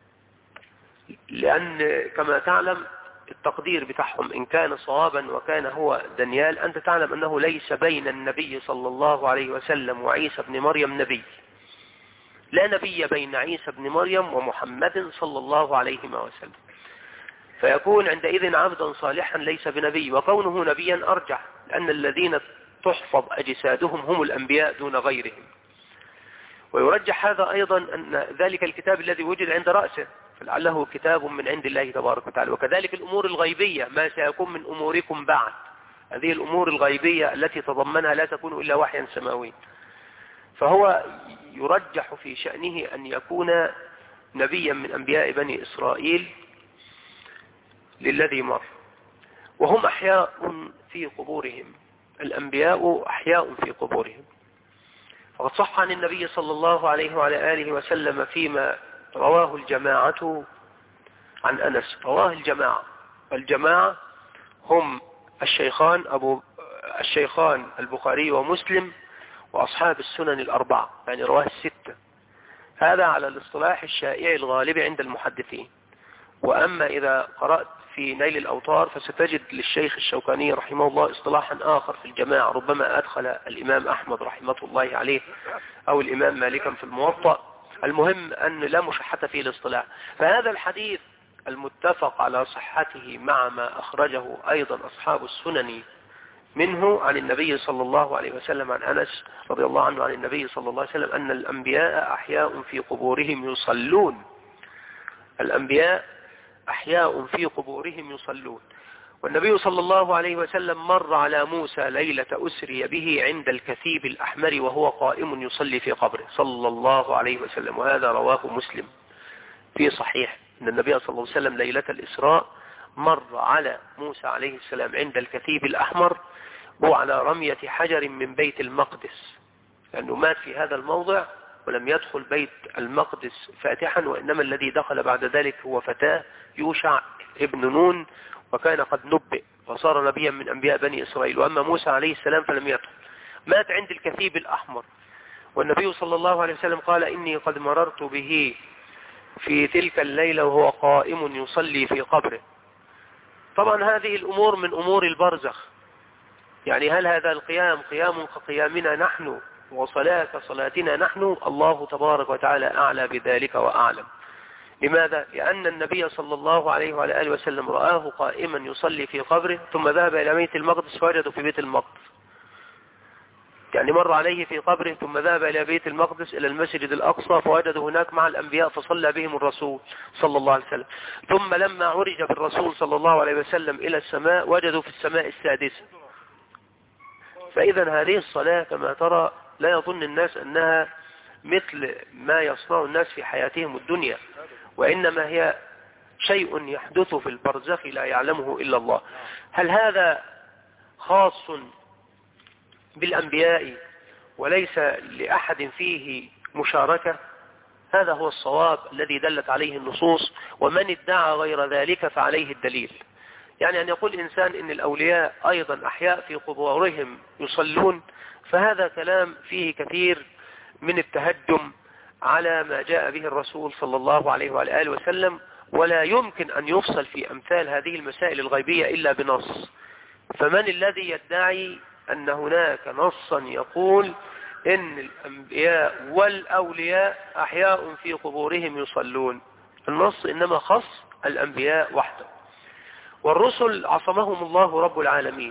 لأن كما تعلم التقدير بتاعهم إن كان صوابا وكان هو دانيال، أنت تعلم أنه ليس بين النبي صلى الله عليه وسلم وعيسى بن مريم نبي، لا نبي بين عيسى بن مريم ومحمد صلى الله عليه وسلم، فيكون عندئذ عبدا صالحا ليس بنبي، وكونه نبيا أرجح، لأن الذين تحفظ أجسادهم هم الأنبياء دون غيرهم. ويرجح هذا أيضا أن ذلك الكتاب الذي وجد عند رأسه فلعله كتاب من عند الله تبارك وتعالى. وكذلك الأمور الغيبية، ما سيكون من أموركم بعد، هذه الأمور الغيبية التي تضمنها لا تكون إلا وحيا سماوي، فهو يرجح في شأنه أن يكون نبيا من أنبياء بني إسرائيل للذي مر. وهم أحياء في قبورهم، الأنبياء أحياء في قبورهم. فقد صح عن النبي صلى الله عليه وعلى آله وسلم فيما رواه الجماعة عن أنس، رواه الجماعة هم الشيخان البخاري ومسلم وأصحاب السنن الأربعة، يعني رواه الستة. هذا على الاصطلاح الشائع الغالب عند المحدثين. وأما إذا قرأت في نيل الأوطار فستجد للشيخ الشوكاني رحمه الله اصطلاحا آخر في الجماعة، ربما أدخل الإمام أحمد رحمة الله عليه أو الإمام مالكا في الموطأ. المهم أن لا مشحة في الاصطلاح. فهذا الحديث المتفق على صحته مع ما أخرجه أيضا أصحاب السنن منه عن النبي صلى الله عليه وسلم عن أنس رضي الله عنه عن النبي صلى الله عليه وسلم أن الأنبياء أحياء في قبورهم يصلون. الأنبياء أحياء في قبورهم يصلون. والنبي صلى الله عليه وسلم مر على موسى ليلة أسري به عند الكثيب الأحمر وهو قائم يصلي في قبره صلى الله عليه وسلم، وهذا رواه مسلم في صحيح أن النبي صلى الله عليه وسلم ليلة الإسراء مر على موسى عليه السلام عند الكثيب الأحمر وعلى رمية حجر من بيت المقدس، لأنه مات في هذا الموضع ولم يدخل بيت المقدس فاتحا، وإنما الذي دخل بعد ذلك هو فتاه يوشع ابن نون، وكان قد نبئ وصار نبيا من أنبياء بني إسرائيل. وأما موسى عليه السلام فلم يدخل، مات عند الكثيب الأحمر. والنبي صلى الله عليه وسلم قال إني قد مررت به في تلك الليلة وهو قائم يصلي في قبره. طبعا هذه الأمور من أمور البرزخ، يعني هل هذا القيام قيام كقيامنا نحن وصلاة كصلاتنا نحن؟ الله تبارك وتعالى أعلى بذلك وأعلم. لماذا؟ لأن النبي صلى الله عليه وعلى آله وسلم رآه قائما يصلي في قبره ثم ذهب إلى بيت المقدس فوجده في بيت المقدس، يعني مر عليه في قبره ثم ذهب إلى بيت المقدس إلى المسجد الأقصى فوجده هناك مع الأنبياء فصلى بهم الرسول صلى الله عليه وسلم. ثم لما عرج بالرسول صلى الله عليه وسلم إلى السماء وجدوا في السماء السادسة. فإذا هذه الصلاة كما ترى لا يظن الناس أنها مثل ما يصنع الناس في حياتهم الدنيا، وإنما هي شيء يحدث في البرزخ لا يعلمه إلا الله. هل هذا خاص بالأنبياء وليس لأحد فيه مشاركة. هذا هو الصواب الذي دلت عليه النصوص، ومن ادعى غير ذلك فعليه الدليل. يعني أن يقول إنسان إن الأولياء أيضا أحياء في قبورهم يصلون، فهذا كلام فيه كثير من التهجم على ما جاء به الرسول صلى الله عليه وآله وسلم، ولا يمكن أن يفصل في أمثال هذه المسائل الغيبية إلا بنص. فمن الذي يدعي أن هناك نصا يقول إن الأنبياء والأولياء أحياء في قبورهم يصلون؟ النص إنما خص الأنبياء وحده، والرسل عصمهم الله رب العالمين،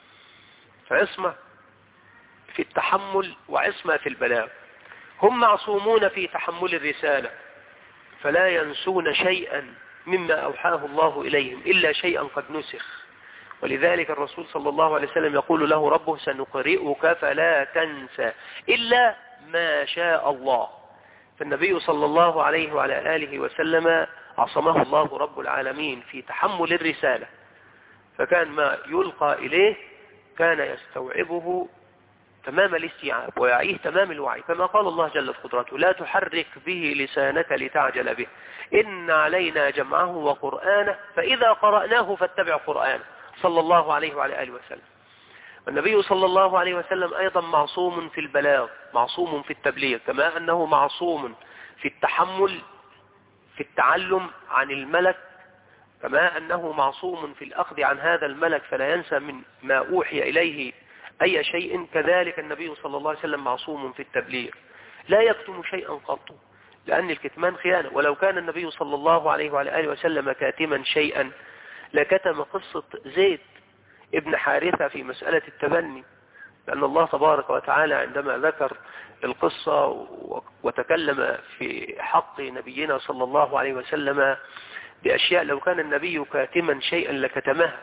فعصمة في التحمل وعصمة في البلاغ. هم معصومون في تحمل الرسالة، فلا ينسون شيئا مما أوحاه الله إليهم إلا شيئا قد نسخ. ولذلك الرسول صلى الله عليه وسلم يقول له ربه سنقرئك فلا تنسى إلا ما شاء الله. فالنبي صلى الله عليه وعلى آله وسلم عصمه الله رب العالمين في تحمل الرسالة، فكان ما يلقى إليه كان يستوعبه تمام الاستيعاب ويعيه تمام الوعي، كما قال الله جل قدرته لا تحرك به لسانك لتعجل به إن علينا جمعه وقرآنه فإذا قرأناه فاتبع قرآنه، صلى الله عليه وعلى آله وسلم. والنبي صلى الله عليه وسلم أيضا معصوم في البلاغ، معصوم في التبليغ، كما أنه معصوم في التحمل في التعلم عن الملك، كما أنه معصوم في الأخذ عن هذا الملك فلا ينسى من ما أوحي إليه أي شيء. كذلك النبي صلى الله عليه وسلم معصوم في التبليغ، لا يكتم شيئا قط، لأن الكتمان خيانة. ولو كان النبي صلى الله عليه وعلى آله وسلم كاتما شيئا لكتم قصة زيد ابن حارثة في مسألة التبني، لأن الله تبارك وتعالى عندما ذكر القصة وتكلم في حق نبينا صلى الله عليه وسلم بأشياء لو كان النبي كاتما شيئا لكتمها،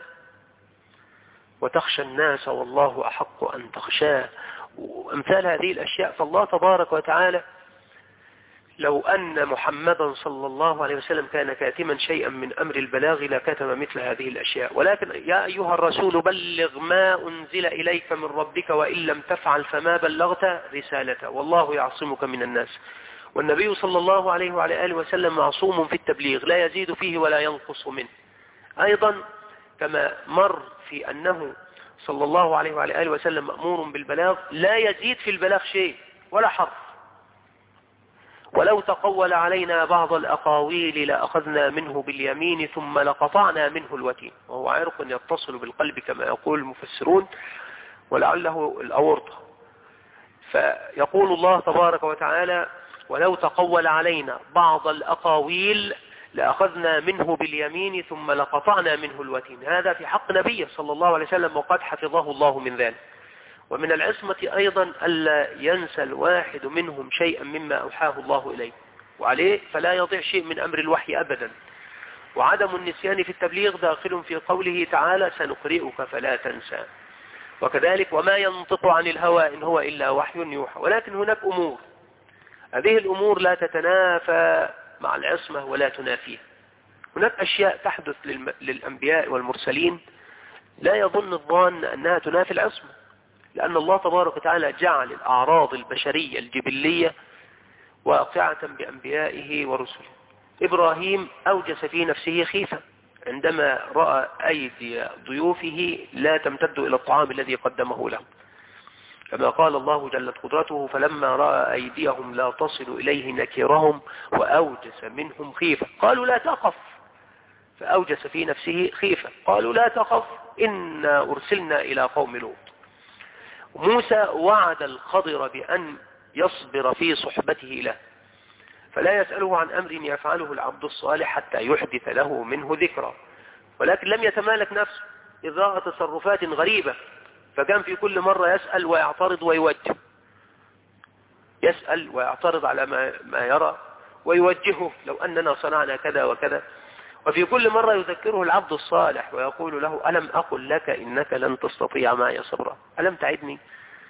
وتخشى الناس والله أحق أن تخشاه، وأمثال هذه الأشياء. فالله تبارك وتعالى لو أن محمدا صلى الله عليه وسلم كان كاتما شيئا من أمر البلاغ لكتم مثل هذه الأشياء. ولكن يا أيها الرسول بلغ ما أنزل إليك من ربك وإن لم تفعل فما بلغت رسالته والله يعصمك من الناس. والنبي صلى الله عليه وعلى آله وسلم معصوم في التبليغ لا يزيد فيه ولا ينقص منه. أيضا كما مر في أنه صلى الله عليه وعلى آله وسلم مأمور بالبلاغ لا يزيد في البلاغ شيء ولا حرف. ولو تقول علينا بعض الأقاويل لأخذنا منه باليمين ثم لقطعنا منه الوتين، وهو عرق يتصل بالقلب كما يقول المفسرون، ولعله الأورطة. فيقول الله تبارك وتعالى ولو تقول علينا بعض الأقاويل لأخذنا منه باليمين ثم لقطعنا منه الوتين. هذا في حق نبيه صلى الله عليه وسلم وقد حفظه الله من ذلك. ومن العصمة أيضا ألا ينسى الواحد منهم شيئا مما أوحاه الله إليه وعليه، فلا يضيع شيء من أمر الوحي أبدا. وعدم النسيان في التبليغ داخل في قوله تعالى سنقرئك فلا تنسى. وكذلك وما ينطق عن الهوى إن هو إلا وحي يوحى. ولكن هناك أمور، هذه الأمور لا تتنافى مع العصمة ولا تنافيها. هناك أشياء تحدث للأنبياء والمرسلين لا يظن الظان أنها تنافي العصمة، لأن الله تبارك وتعالى جعل الأعراض البشرية الجبلية واقعة بأنبيائه ورسله. إبراهيم أوجس في نفسه خيفة عندما رأى أيدي ضيوفه لا تمتد إلى الطعام الذي قدمه له، كما قال الله جل قدرته فلما رأى أيديهم لا تصل إليه نكرهم وأوجس منهم خيفة قالوا لا تخف، فأوجس في نفسه خيفة قالوا لا تخف إنا أرسلنا إلى قوم لوط. موسى وعد الخضر بأن يصبر في صحبته له، فلا يسأله عن أمر يفعله العبد الصالح حتى يحدث له منه ذكرى، ولكن لم يتمالك نفسه إذ رأى تصرفات غريبة، فكان في كل مرة يسأل ويعترض ويوجه، يسأل ويعترض على ما يرى ويوجهه لو أننا صنعنا كذا وكذا. وفي كل مرة يذكره العبد الصالح ويقول له ألم أقل لك إنك لن تستطيع معي صبرا، ألم تعدني؟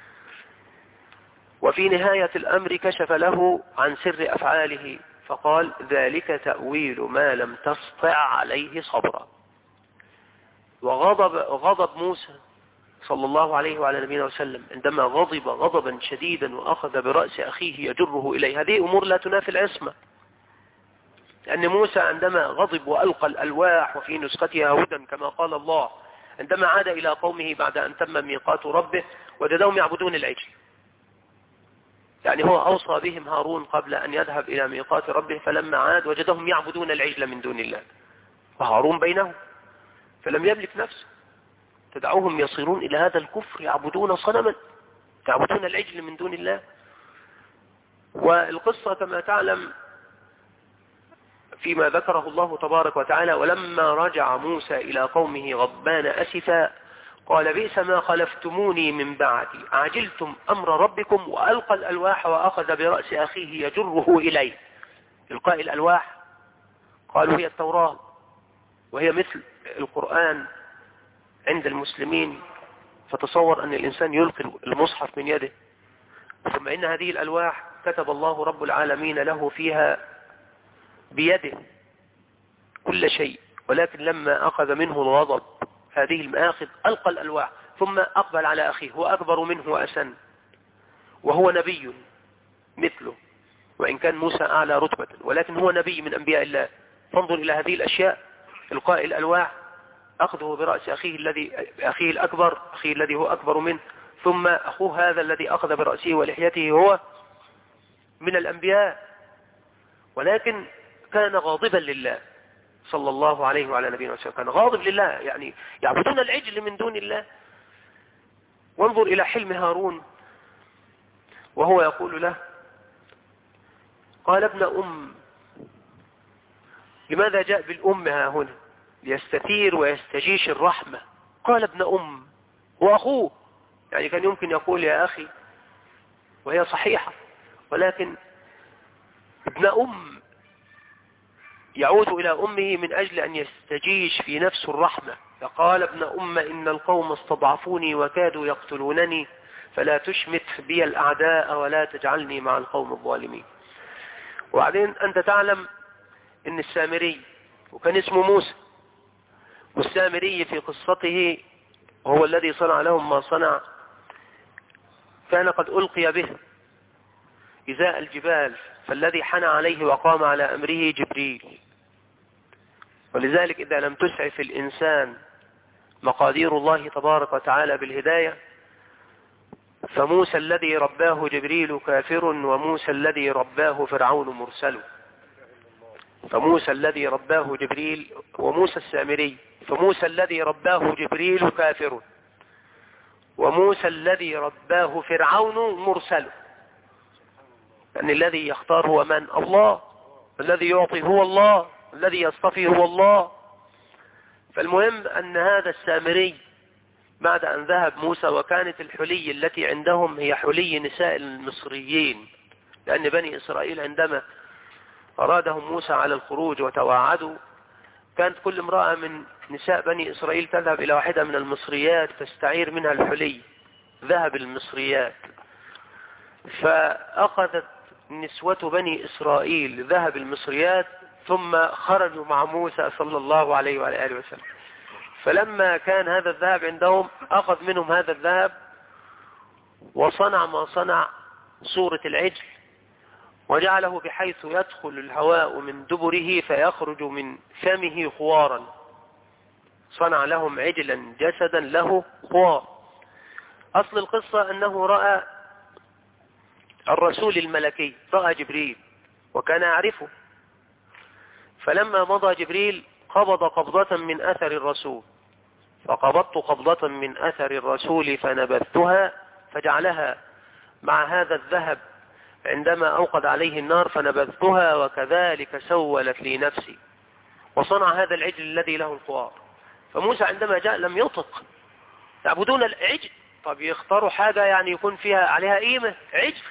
وفي نهاية الأمر كشف له عن سر أفعاله فقال ذلك تأويل ما لم تستطع عليه صبرا. وغضب موسى صلى الله عليه وعلى نبينا وسلم عندما غضب غضبا شديدا وأخذ برأس أخيه يجره إليه، هذه أمور لا تنافي العصمة. لأن موسى عندما غضب وألقى الألواح وفي نسختها هدى كما قال الله، عندما عاد إلى قومه بعد أن تم ميقات ربه وجدهم يعبدون العجل. يعني هو أوصى بهم هارون قبل أن يذهب إلى ميقات ربه، فلما عاد وجدهم يعبدون العجل من دون الله، وهارون بينهم، فلم يملك نفسه. تدعوهم يصيرون إلى هذا الكفر، يعبدون صنما، يعبدون العجل من دون الله. والقصة كما تعلم فيما ذكره الله تبارك وتعالى: ولما رجع موسى إلى قومه غضبان أسفا قال بئس ما خلفتموني من بعدي أعجلتم أمر ربكم، وألقى الألواح وأخذ برأس أخيه يجره إليه. إلقاء الألواح قالوا هي التوراة، وهي مثل القرآن عند المسلمين، فتصور أن الإنسان يلقي المصحف من يده، ثم إن هذه الألواح كتب الله رب العالمين له فيها بيده كل شيء، ولكن لما أخذ منه الغضب هذه المآخذ ألقى الألواح، ثم أقبل على أخيه، هو أكبر منه وأسن، وهو نبي مثله، وإن كان موسى أعلى رتبة، ولكن هو نبي من أنبياء الله. فانظر إلى هذه الأشياء: إلقاء الألواح، أخذه برأس أخيه الأكبر، أخيه الذي هو أكبر منه، ثم أخوه هذا الذي أخذ برأسه ولحيته هو من الأنبياء، ولكن كان غاضبا لله صلى الله عليه وعلى نبينا وسلم، كان غاضب لله، يعني يعبدون العجل من دون الله. وانظر إلى حلم هارون وهو يقول له: قال ابن أم. لماذا جاء بالأم ها هنا؟ ليستثير ويستجيش الرحمة. قال ابن أم، وأخوه، يعني كان يمكن يقول يا أخي وهي صحيحة، ولكن ابن أم يعود إلى أمه من أجل أن يستجيش في نفس الرحمة. فقال ابن أم إن القوم استضعفوني وكادوا يقتلونني فلا تشمت بي الأعداء ولا تجعلني مع القوم الظالمين. وبعدين أنت تعلم إن السامري، وكان اسمه موسى، والسامري في قصته وهو الذي صنع لهم ما صنع كان قد ألقي به إزاء الجبال، فالذي حنى عليه وقام على أمره جبريل. ولذلك إذا لم تسعف الإنسان مقادير الله تبارك وتعالى بالهداية، فموسى الذي رباه جبريل كافر، وموسى الذي رباه فرعون مرسل. فموسى الذي رباه جبريل وموسى السامري، فموسى الذي رباه جبريل كافر، وموسى الذي رباه فرعون مرسل. يعني الذي يختار هو من؟ الله. الذي يعطي هو الله، الذي يصطفي هو الله. فالمهم أن هذا السامري بعد أن ذهب موسى، وكانت الحلي التي عندهم هي حلي نساء المصريين، لأن بني إسرائيل عندما أرادهم موسى على الخروج وتواعدوا، كانت كل امرأة من نساء بني إسرائيل تذهب إلى واحدة من المصريات تستعير منها الحلي، ذهب المصريات. فأخذت نسوة بني إسرائيل ذهب المصريات، ثم خرجوا مع موسى صلى الله عليه وعلى آله وسلم. فلما كان هذا الذهب عندهم أخذ منهم هذا الذهب وصنع ما صنع صورة العجل، وجعله بحيث يدخل الهواء من دبره فيخرج من فمه خوارا. صنع لهم عجلا جسدا له خوار. أصل القصة أنه رأى الرسول الملكي، رأى جبريل وكان يعرفه، فلما مضى جبريل قبض قبضة من أثر الرسول، فقبضت قبضة من أثر الرسول فنبذتها، فجعلها مع هذا الذهب عندما أوقد عليه النار فنبذتها، وكذلك سولت لي نفسي، وصنع هذا العجل الذي له الخوار. فموسى عندما جاء لم يطق، تعبدون العجل، طب يختاروا حاجة يعني يكون فيها عليها قيمة، عجل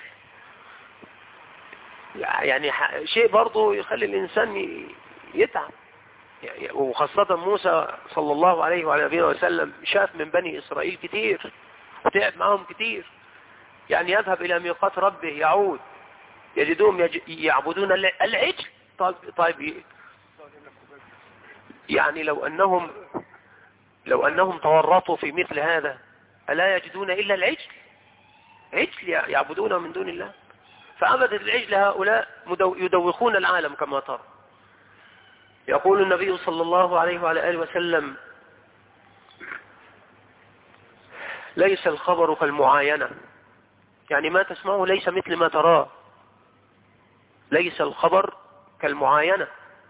يعني شيء برضو يخلي الإنسان يتعب. وخاصة موسى صلى الله عليه وعلى نبينا وسلم شاف من بني إسرائيل كتير وتعب معهم كتير، يعني يذهب إلى ميقات ربه يعود يجدهم يعبدون العجل. طيب يعني لو أنهم تورطوا في مثل هذا ألا يجدون إلا العجل، عجل يعبدونه من دون الله. فعبدة العجل هؤلاء يدوخون العالم كما ترى. يقول النبي صلى الله عليه وعلى آله وسلم: ليس الخبر كالمعاينة، يعني ما تسمعه ليس مثل ما تراه. ليس الخبر كالمعاينة،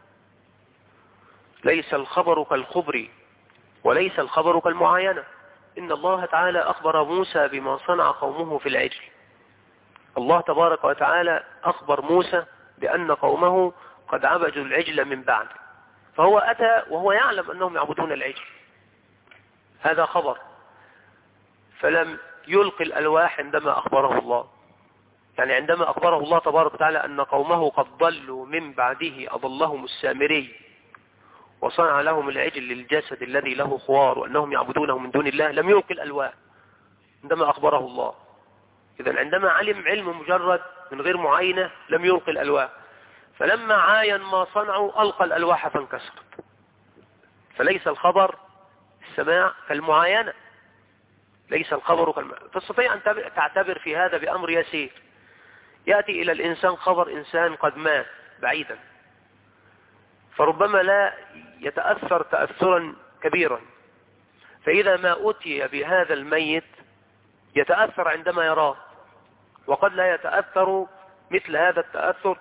ليس الخبر كالخبر، وليس الخبر كالمعاينة. إن الله تعالى أخبر موسى بما صنع قومه في العجل. الله تبارك وتعالى أخبر موسى بأن قومه قد عبدوا العجل من بعد، فهو أتى وهو يعلم أنهم يعبدون العجل، هذا خبر. فلم يلقي الألواح عندما أخبره الله، يعني عندما أخبره الله تبارك وتعالى أن قومه قد ضلوا من بعده أضلهم السامري وصنع لهم العجل للجسد الذي له خوار وأنهم يعبدونه من دون الله، لم يلقي الألواح عندما أخبره الله. إذن عندما علم مجرد من غير معاينة لم يلقي الألواح، فلما عاين ما صنعوا ألقى الألواح فانكسرت. فليس الخبر السماع كالمعاينة، ليس الخبر كالمعاينة. تستطيع أن تعتبر في هذا بأمر يسير. يأتي إلى الإنسان خبر إنسان قد مات بعيدا، فربما لا يتأثر تأثرا كبيرا، فإذا ما أتي بهذا الميت يتأثر عندما يراه، وقد لا يتأثر مثل هذا التأثر.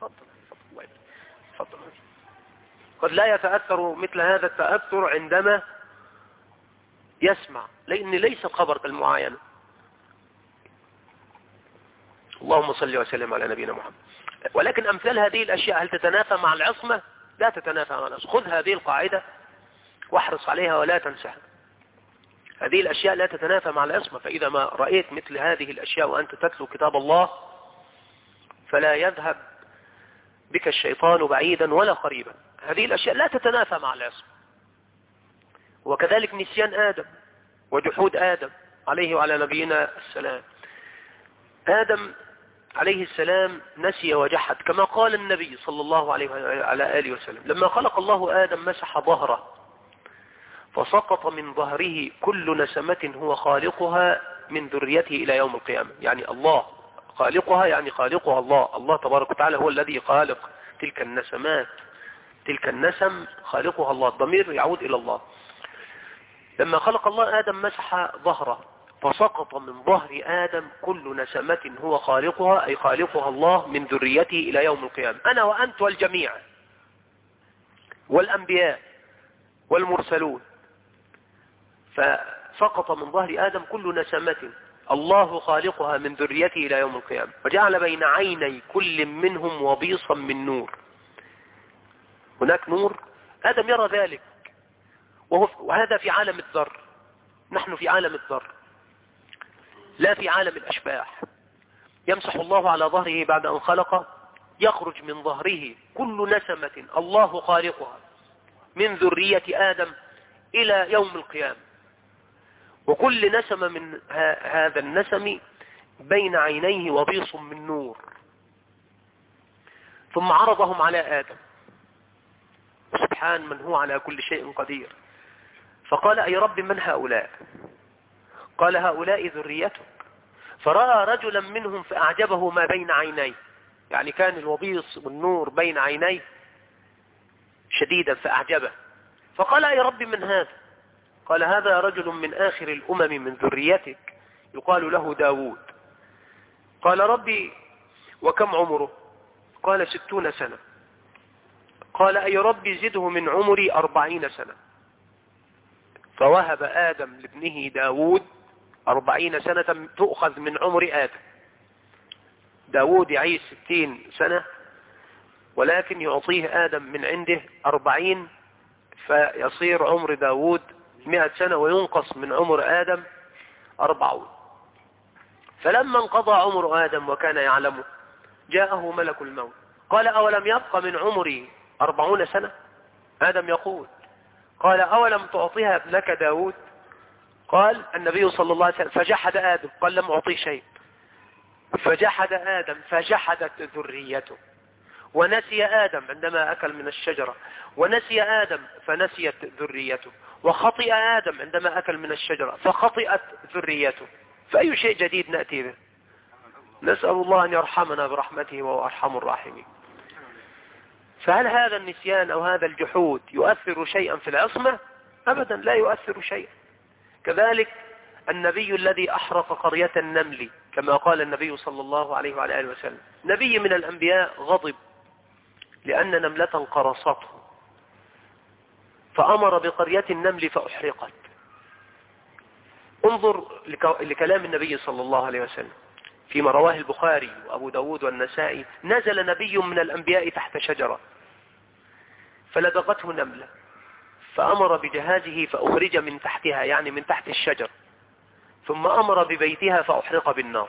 قد لا يتأثر مثل هذا التأثر عندما يسمع، لأن ليس الخبر كالمعاينة. اللهم صل وسلم على نبينا محمد. ولكن أمثال هذه الأشياء هل تتنافى مع العصمة؟ لا تتنافى مع العصمة. خذ هذه القاعدة واحرص عليها ولا تنساها. هذه الأشياء لا تتنافى مع العصمة، فإذا ما رأيت مثل هذه الأشياء وأنت تتلو كتاب الله فلا يذهب بك الشيطان بعيدا ولا قريبا. هذه الأشياء لا تتنافى مع العصمة. وكذلك نسيان آدم وجحود آدم عليه وعلى نبينا السلام. آدم عليه السلام نسي وجحد، كما قال النبي صلى الله عليه وعلى آله وسلم: لما خلق الله آدم مسح ظهره فسقط من ظهره كل نسمة هو خالقها من ذريته إلى يوم القيامة. يعني الله خالقها، يعني خالقها الله تبارك وتعالى هو الذي خالق تلك النسمات، تلك النسم خالقها الله، الضمير يعود إلى الله. لما خلق الله آدم مسح ظهره فسقط من ظهر آدم كل نسمة هو خالقها، أي خالقها الله من ذريته إلى يوم القيامة. أنا وأنت والجميع والأنبياء والمرسلون. فسقط من ظهر آدم كل نسمة الله خالقها من ذريته إلى يوم القيامة، وجعل بين عيني كل منهم وبيصا من نور. هناك نور آدم يرى ذلك، وهذا في عالم الذر. نحن في عالم الذر لا في عالم الأشباح. يمسح الله على ظهره بعد أن خلقه، يخرج من ظهره كل نسمة الله خالقها من ذرية آدم إلى يوم القيامة، وكل نسمة من هذا النسم بين عينيه وبيص من نور. ثم عرضهم على آدم، سبحان من هو على كل شيء قدير، فقال: أي رب من هؤلاء؟ قال: هؤلاء ذريتك. فرأى رجلا منهم فأعجبه ما بين عينيه، يعني كان الوبيص والنور بين عينيه شديدا فأعجبه، فقال: أي رب من هذا؟ قال: هذا رجل من آخر الأمم من ذريتك يقال له داود. قال: ربي وكم عمره؟ قال: 60 سنة. قال: أي ربي زده من عمري 40 سنة. فوهب آدم لابنه داود 40 سنة تؤخذ من عمر آدم. داود يعيش 60 سنة، ولكن يعطيه آدم من عنده 40، فيصير عمر داود 100 سنة وينقص من عمر آدم 40. فلما انقضى عمر آدم وكان يعلمه جاءه ملك الموت قال: أولم يبق من عمري 40 سنة؟ آدم يقول. قال: أولم تعطيها ابنك داود؟ قال النبي صلى الله عليه وسلم: فجحد آدم، قال: لم أعطيه شيء. فجحد آدم فجحدت ذريته، ونسي آدم عندما أكل من الشجرة، ونسي آدم فنسيت ذريته، وخطئ آدم عندما أكل من الشجرة فخطئت ذريته. فأي شيء جديد نأتي به؟ نسأل الله أن يرحمنا برحمته وهو أرحم الراحمين. فهل هذا النسيان أو هذا الجحود يؤثر شيئا في العصمة؟ أبدا لا يؤثر شيئا. كذلك النبي الذي أحرق قرية النمل كما قال النبي صلى الله عليه وعلى آله وسلم، نبي من الأنبياء غضب لأن نملة قرصته فأمر بقرية النمل فأحرقت. انظر لكلام النبي صلى الله عليه وسلم فيما رواه البخاري وأبو داود والنسائي: نزل نبي من الأنبياء تحت شجرة فلدغته نملة فأمر بجهازه فأخرج من تحتها، يعني من تحت الشجر، ثم أمر ببيتها فأحرق بالنار.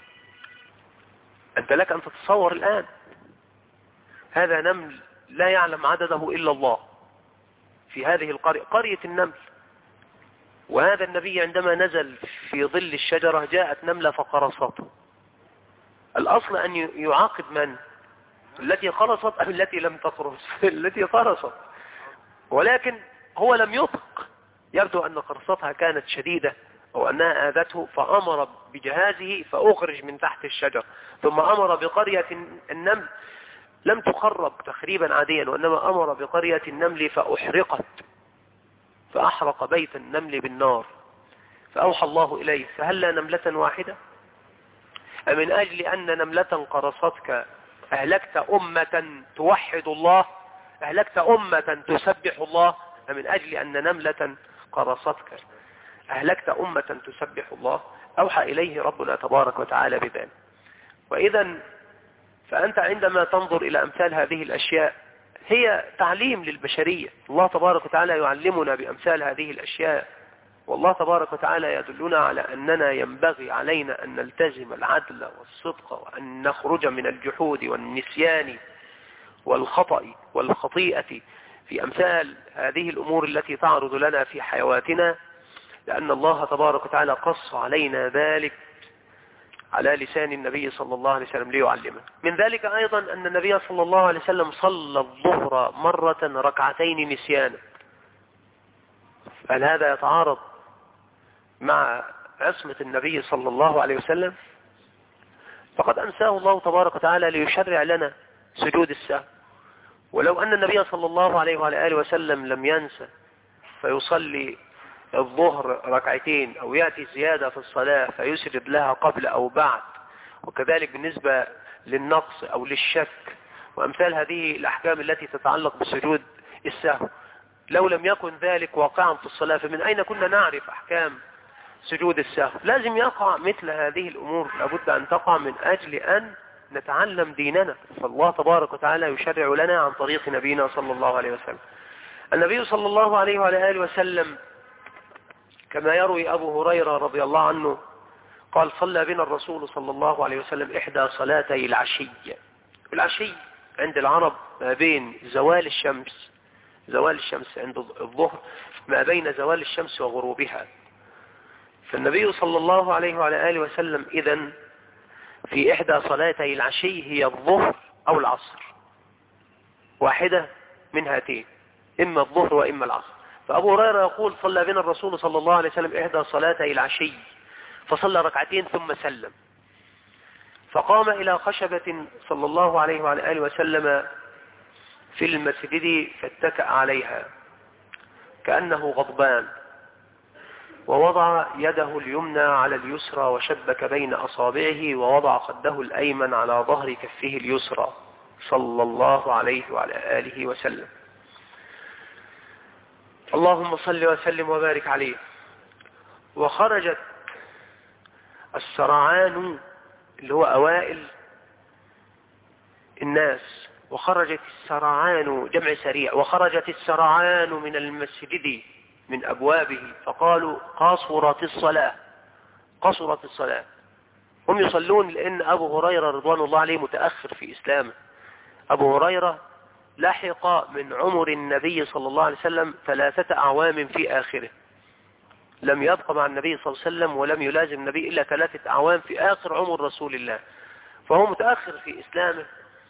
أنت لك أن تتصور الآن هذا نمل لا يعلم عدده إلا الله في هذه القرية، قرية النمل، وهذا النبي عندما نزل في ظل الشجرة جاءت نملة فقرصته. الأصل أن يعاقب من؟ التي قرصت أم التي لم تقرص؟ التي قرصت، ولكن هو لم يطق، يبدو أن قرصتها كانت شديدة أو أنها آذته فأمر بجهازه فأخرج من تحت الشجر، ثم أمر بقرية النمل لم تخرب تخريبا عاديا، وإنما أمر بقرية النمل فأحرقت، فأحرق بيت النمل بالنار. فأوحى الله إليه: فهل نملة واحدة؟ أمن أجل أن نملة قرصتك أهلكت أمة توحد الله، أهلكت أمة تسبح الله؟ أمن أجل أن نملة قرصتك أهلكت أمة تسبح الله؟ أوحى إليه ربنا تبارك وتعالى بذلك. وإذا فأنت عندما تنظر إلى أمثال هذه الأشياء هي تعليم للبشرية. الله تبارك وتعالى يعلمنا بأمثال هذه الأشياء، والله تبارك وتعالى يدلنا على أننا ينبغي علينا أن نلتزم العدل والصدق، وأن نخرج من الجحود والنسيان والخطأ والخطيئة في أمثال هذه الأمور التي تعرض لنا في حيواتنا، لأن الله تبارك وتعالى قص علينا ذلك على لسان النبي صلى الله عليه وسلم ليعلمنا. من ذلك أيضا أن النبي صلى الله عليه وسلم صلى الظهر مرة ركعتين نسيانا. هل هذا يتعارض مع عصمة النبي صلى الله عليه وسلم؟ فقد أنساه الله تبارك وتعالى ليشرع لنا سجود السهو. ولو أن النبي صلى الله عليه وعلى آله وسلم لم ينسى فيصلي الظهر ركعتين أو يأتي زيادة في الصلاة فيسجد لها قبل أو بعد، وكذلك بالنسبة للنقص أو للشك وأمثال هذه الأحكام التي تتعلق بسجود السهو، لو لم يكن ذلك واقعا في الصلاة فمن أين كنا نعرف أحكام سجود السهو؟ لازم يقع مثل هذه الأمور، لابد أن تقع من أجل أن نتعلم ديننا. فالله تبارك وتعالى يشرع لنا عن طريق نبينا صلى الله عليه وسلم. النبي صلى الله عليه وعلى آله وسلم كما يروي أبو هريرة رضي الله عنه قال: صلى بنا الرسول صلى الله عليه وسلم إحدى صلاتي العشي. العشي عند العرب ما بين زوال الشمس عند الظهر، ما بين زوال الشمس وغروبها. فالنبي صلى الله عليه وعلى آله وسلم إذن في إحدى صلاتي العشي هي الظهر أو العصر، واحدة من هاتين، إما الظهر وإما العصر. فأبو هريرة يقول: صلى بنا الرسول صلى الله عليه وسلم إحدى صلاتي العشي فصلى ركعتين ثم سلم، فقام إلى خشبة صلى الله عليه وعلى آله وسلم في المسجد فاتكأ عليها كأنه غضبان، ووضع يده اليمنى على اليسرى وشبك بين أصابعه، ووضع خده الأيمن على ظهر كفه اليسرى صلى الله عليه وعلى آله وسلم. اللهم صل وسلم وبارك عليه. وخرجت السرعان اللي هو أوائل الناس، وخرجت السرعان جمع سريع، وخرجت السرعان من المسجد من أبوابه فقالوا: قصرت الصلاة. هم يصلون لأن أبو هريرة رضوان الله عليه متأخر في إسلامه. أبو هريرة لحق من عمر النبي صلى الله عليه وسلم 3 أعوام في آخره، لم يبقى مع النبي صلى الله عليه وسلم ولم يلازم النبي إلا 3 أعوام في آخر عمر رسول الله، فهو متأخر في إسلامه.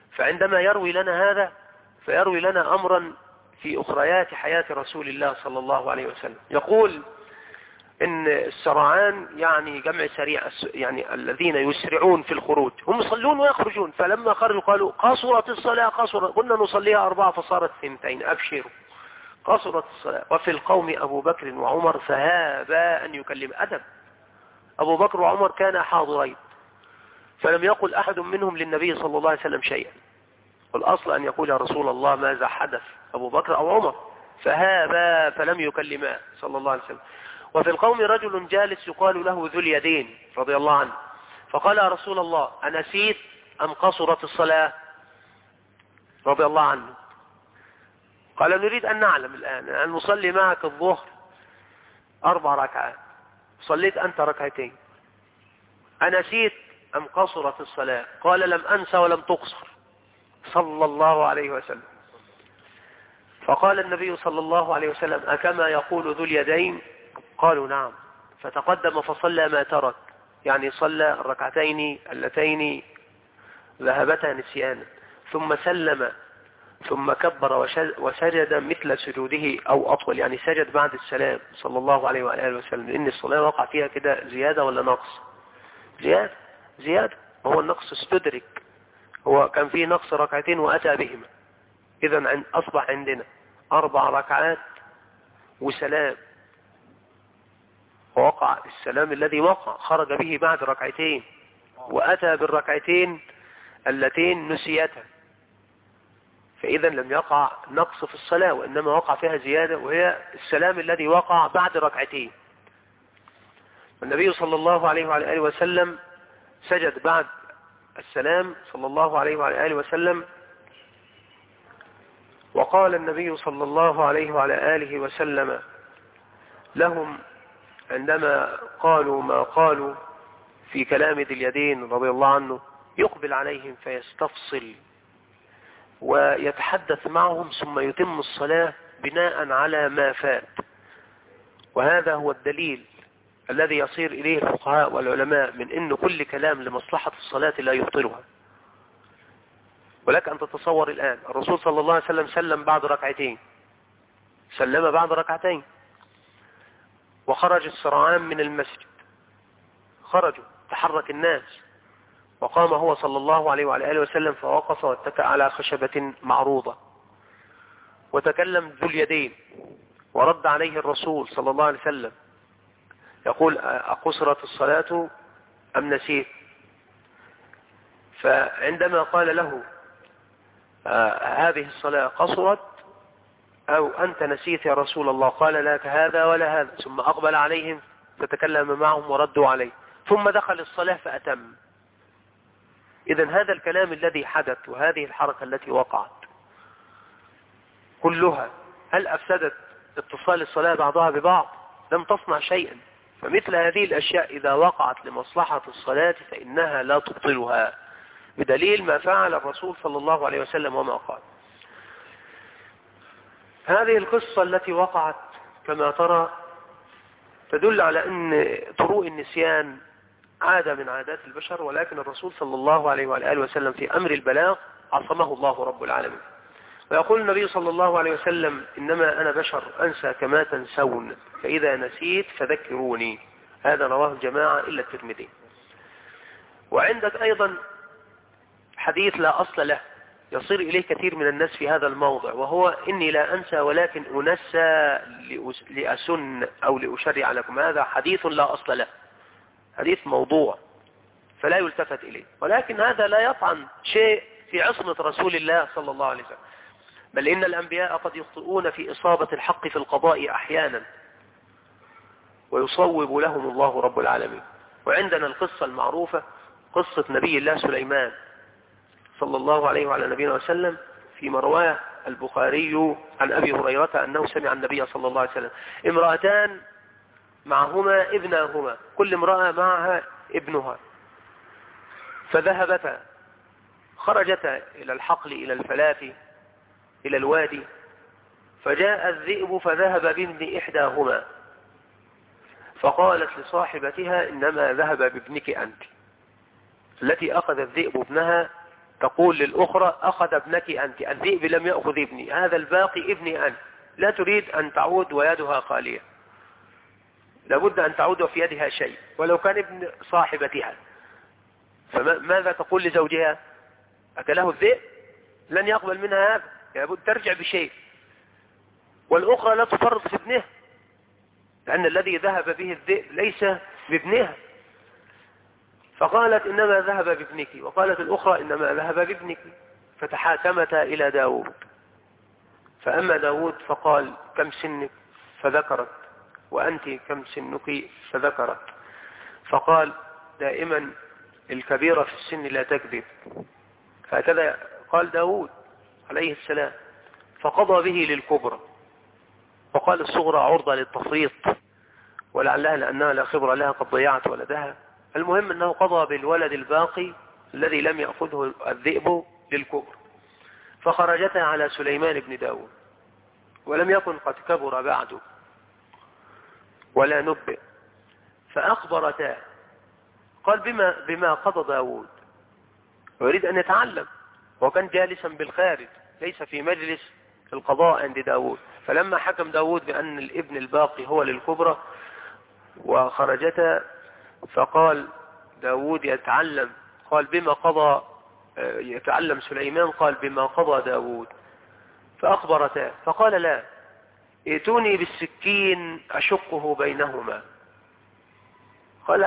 فعندما يروي لنا هذا فيروي لنا أمرا في أخريات حياة رسول الله صلى الله عليه وسلم. يقول إن السرعان يعني جمع سريع، يعني الذين يسرعون في الخروج، هم يصلون ويخرجون، فلما خرجوا قالوا قصرت الصلاة، قلنا نصليها 4 فصارت 2، أبشروا قصرت الصلاة. وفي القوم أبو بكر وعمر فهابا أن يكلم. أدب، أبو بكر وعمر كانا حاضرين، فلم يقل أحد منهم للنبي صلى الله عليه وسلم شيئا، والأصل أن يقول يا رسول الله ماذا حدث، أبو بكر أو عمر، فهابا فلم يكلما صلى الله عليه وسلم. وفي القوم رجل جالس يقال له ذو اليدين رضي الله عنه، فقال يا رسول الله أنسيت أم قصرت الصلاة رضي الله عنه؟ قال نريد أن نعلم الآن، أن نصلي معك الظهر 4 ركعات، صليت أنت 2 أنسيت أم قصرت الصلاة؟ قال لم أنسى ولم تقصر صلى الله عليه وسلم. فقال النبي صلى الله عليه وسلم أكما يقول ذو اليدين؟ قالوا نعم. فتقدم فصلى ما ترك، يعني صلى 2 اللتين ذهبتا نسيانا، ثم سلم ثم كبر وسجد مثل سجوده أو أطول، يعني سجد بعد السلام صلى الله عليه وآله وسلم، لأن الصلاة وقع فيها كده زيادة ولا نقص؟ زيادة، وهو النقص استدرك، هو كان فيه نقص 2 وأتى بهما، إذن أصبح عندنا 4 ركعات وسلام، ووقع السلام الذي وقع خرج به بعد 2 وأتى بال2 اللتين نسيتا، فإذا لم يقع نقص في الصلاة، وإنما وقع فيها زيادة، وهي السلام الذي وقع بعد 2. والنبي صلى الله عليه وعلى آله وسلم سجد بعد السلام صلى الله عليه وعلى آله وسلم. وقال النبي صلى الله عليه وعلى آله وسلم لهم عندما قالوا ما قالوا في كلام ذي اليدين رضي الله عنه، يقبل عليهم فيستفصل ويتحدث معهم ثم يتم الصلاة بناء على ما فات. وهذا هو الدليل الذي يصير إليه الفقهاء والعلماء من أن كل كلام لمصلحة الصلاة لا يبطلها. ولك أن تتصور الآن الرسول صلى الله عليه وسلم سلم بعد 2، سلم بعد 2، وخرج السرعان من المسجد، خرجوا تحرك الناس، وقام هو صلى الله عليه وعلى آله وسلم فوقف واتكأ على خشبة معروضة، وتكلم ذو اليدين ورد عليه الرسول صلى الله عليه وسلم يقول أقصرت الصلاة أم نسيت؟ فعندما قال له هذه الصلاة قصرت أو أنت نسيت يا رسول الله، قال لا هذا ولا هذا، ثم أقبل عليهم فتكلم معهم وردوا عليه، ثم دخل الصلاة فأتم. إذن هذا الكلام الذي حدث وهذه الحركة التي وقعت كلها هل أفسدت اتصال الصلاة بعضها ببعض؟ لم تصنع شيئا. فمثل هذه الأشياء إذا وقعت لمصلحة الصلاة فإنها لا تبطلها، بدليل ما فعل الرسول صلى الله عليه وسلم وما قال. هذه القصة التي وقعت كما ترى تدل على أن طروء النسيان عادة من عادات البشر، ولكن الرسول صلى الله عليه وآله وسلم في أمر البلاغ عصمه الله رب العالمين. ويقول النبي صلى الله عليه وسلم إنما أنا بشر أنسى كما تنسون، فإذا نسيت فذكروني. هذا رواه الجماعة إلا الترمذي. وعندك أيضا حديث لا أصل له يصير إليه كثير من الناس في هذا الموضع، وهو إني لا أنسى ولكن أنسى لأسن أو لأشرع لكم. هذا حديث لا أصل له، حديث موضوع فلا يلتفت إليه، ولكن هذا لا يطعن شيء في عصمة رسول الله صلى الله عليه وسلم، بل إن الأنبياء قد يخطئون في إصابة الحق في القضاء أحيانا ويصوب لهم الله رب العالمين. وعندنا القصة المعروفة قصة نبي الله سليمان صلى الله عليه وعلى نبينا وسلم فيما رواه البخاري عن أبي هريرة أنه سمع النبي صلى الله عليه وسلم امرأتان معهما ابناهما، كل امرأة معها ابنها، فذهبتا خرجتا إلى الحقل إلى الفلاة إلى الوادي، فجاء الذئب فذهب بابن إحداهما، فقالت لصاحبتها إنما ذهب بابنك أنت. التي أخذ الذئب ابنها تقول للأخرى أخذ ابنك أنت، الذئب لم يأخذ ابني، هذا الباقي ابني أنا. لا تريد أن تعود ويدها خالية، لابد أن تعود وفي يدها شيء ولو كان ابن صاحبتها. فماذا تقول لزوجها؟ أكله الذئب؟ لن يقبل منها هذا، لابد ترجع بشيء. والأخرى لا تفرط في ابنها، لأن الذي ذهب به الذئب ليس بابنها. فقالت إنما ذهب بابنك، وقالت الأخرى إنما ذهب بابنك، فتحاكمتا إلى داود. فأما داود فقال كم سنك؟ فذكرت. وأنت كم سنك؟ فذكرت. فقال دائما الكبيرة في السن لا تكذب، هكذا قال داود عليه السلام. فقضى به للكبرى، وقال الصغرى عرضة للتفريط، ولعلها لأنها لا خبر لها قد ضيعت ولدها. المهم أنه قضى بالولد الباقي الذي لم يأخذه الذئب للكبر. فخرجتا على سليمان بن داود، ولم يكن قد كبر بعد ولا نبئ، فأخبرتا. قال بما قضى داود، ويريد أن يتعلم، وكان جالسا بالخارج ليس في مجلس القضاء عند داود. فلما حكم داود بأن الابن الباقي هو للكبرى وخرجتا، فقال داود يتعلم، قال بما قضى، يتعلم سليمان، قال بما قضى داود. فأخبرتا، فقال لا، ائتوني بالسكين أشقه بينهما. قال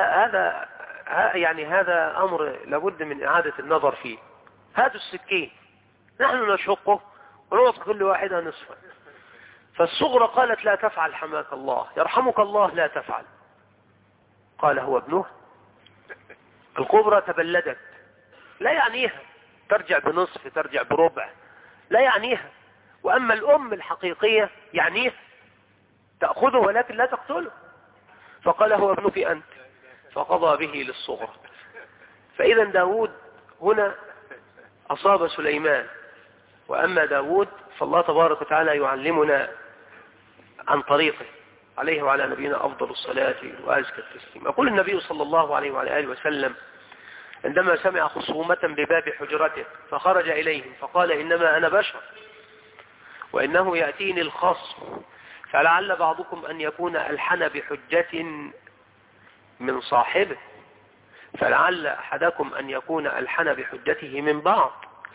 هذا أمر لابد من إعادة النظر فيه. هاتوا السكين نحن نشقه ونعطي كل واحدة نصفا. فالصغرى قالت لا تفعل حماك الله، يرحمك الله لا تفعل. قال هو ابنه. الكبرى تبلدت، لا يعنيها، ترجع بنصف ترجع بربع، لا يعنيها. وأما الأم الحقيقية يعنيها، تأخذه ولكن لا تقتله. فقال هو ابنك أنت، فقضى به للصغرى. فإذا داود هنا أصاب سليمان. وأما داود فالله تبارك وتعالى يعلمنا عن طريقه عليه وعلى نبينا أفضل الصلاة وأزكى التسليم. يقول النبي صلى الله عليه وعلى آله وسلم عندما سمع خصومة بباب حجرته فخرج إليهم فقال إنما أنا بشر وإنه يأتيني الخصم، فلعل بعضكم أن يكون ألحن بحجة من صاحبه، فلعل أحدكم أن يكون ألحن بحجته من بعض،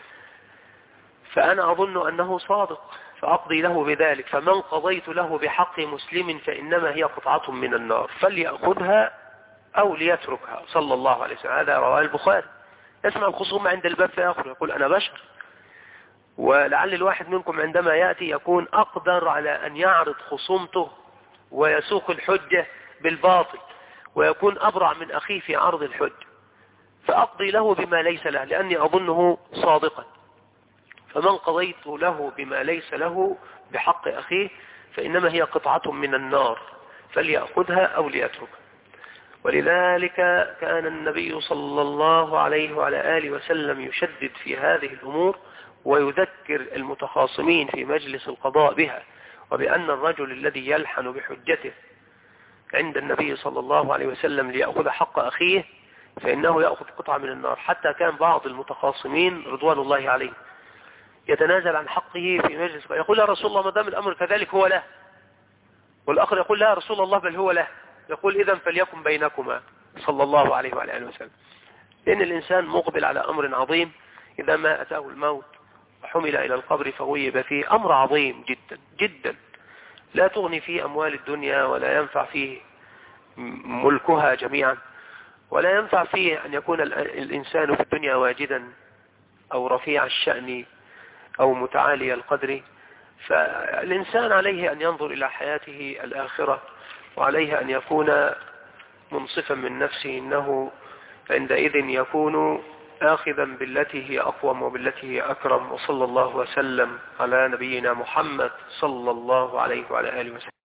فأنا أظن أنه صادق فأقضي له بذلك، فمن قضيت له بحق مسلم فإنما هي قطعة من النار فليأخذها أو ليتركها، صلى الله عليه وسلم. هذا رواه البخاري. يسمع الخصوم عند الباب فيخرج يقول أنا بشر. ولعل الواحد منكم عندما يأتي يكون أقدر على أن يعرض خصومته ويسوق الحجة بالباطل، ويكون أبرع من أخيه في عرض الحجة، فأقضي له بما ليس له لأني أظنه صادقا. فمن قضيت له بما ليس له بحق أخيه فإنما هي قطعة من النار فليأخذها أو ليتركها. ولذلك كان النبي صلى الله عليه وعلى آله وسلم يشدد في هذه الأمور، ويذكر المتخاصمين في مجلس القضاء بها، وبأن الرجل الذي يلحن بحجته عند النبي صلى الله عليه وسلم ليأخذ حق أخيه فإنه يأخذ قطعة من النار. حتى كان بعض المتخاصمين رضوان الله عليه يتنازل عن حقه في مجلس، يقول يا رسول الله ما دام الأمر كذلك هو له، والآخر يقول لا يا رسول الله بل هو له، يقول إذن فليكن بينكما، صلى الله عليه وعلى آله وسلم. لأن الإنسان مقبل على أمر عظيم، إذا ما أتاه الموت وحمل إلى القبر فغيب فيه، أمر عظيم جدا جدا لا تغني فيه أموال الدنيا، ولا ينفع فيه ملكها جميعا، ولا ينفع فيه أن يكون الإنسان في الدنيا واجدا أو رفيع الشأن أو متعالي القدر. فالإنسان عليه أن ينظر إلى حياته الآخرة، وعليه أن يكون منصفا من نفسه، إنه عندئذ يكون آخذا بالتي هي أقوم وبالتي هي أكرم. وصلى الله وسلم على نبينا محمد صلى الله عليه وعلى آله وسلم.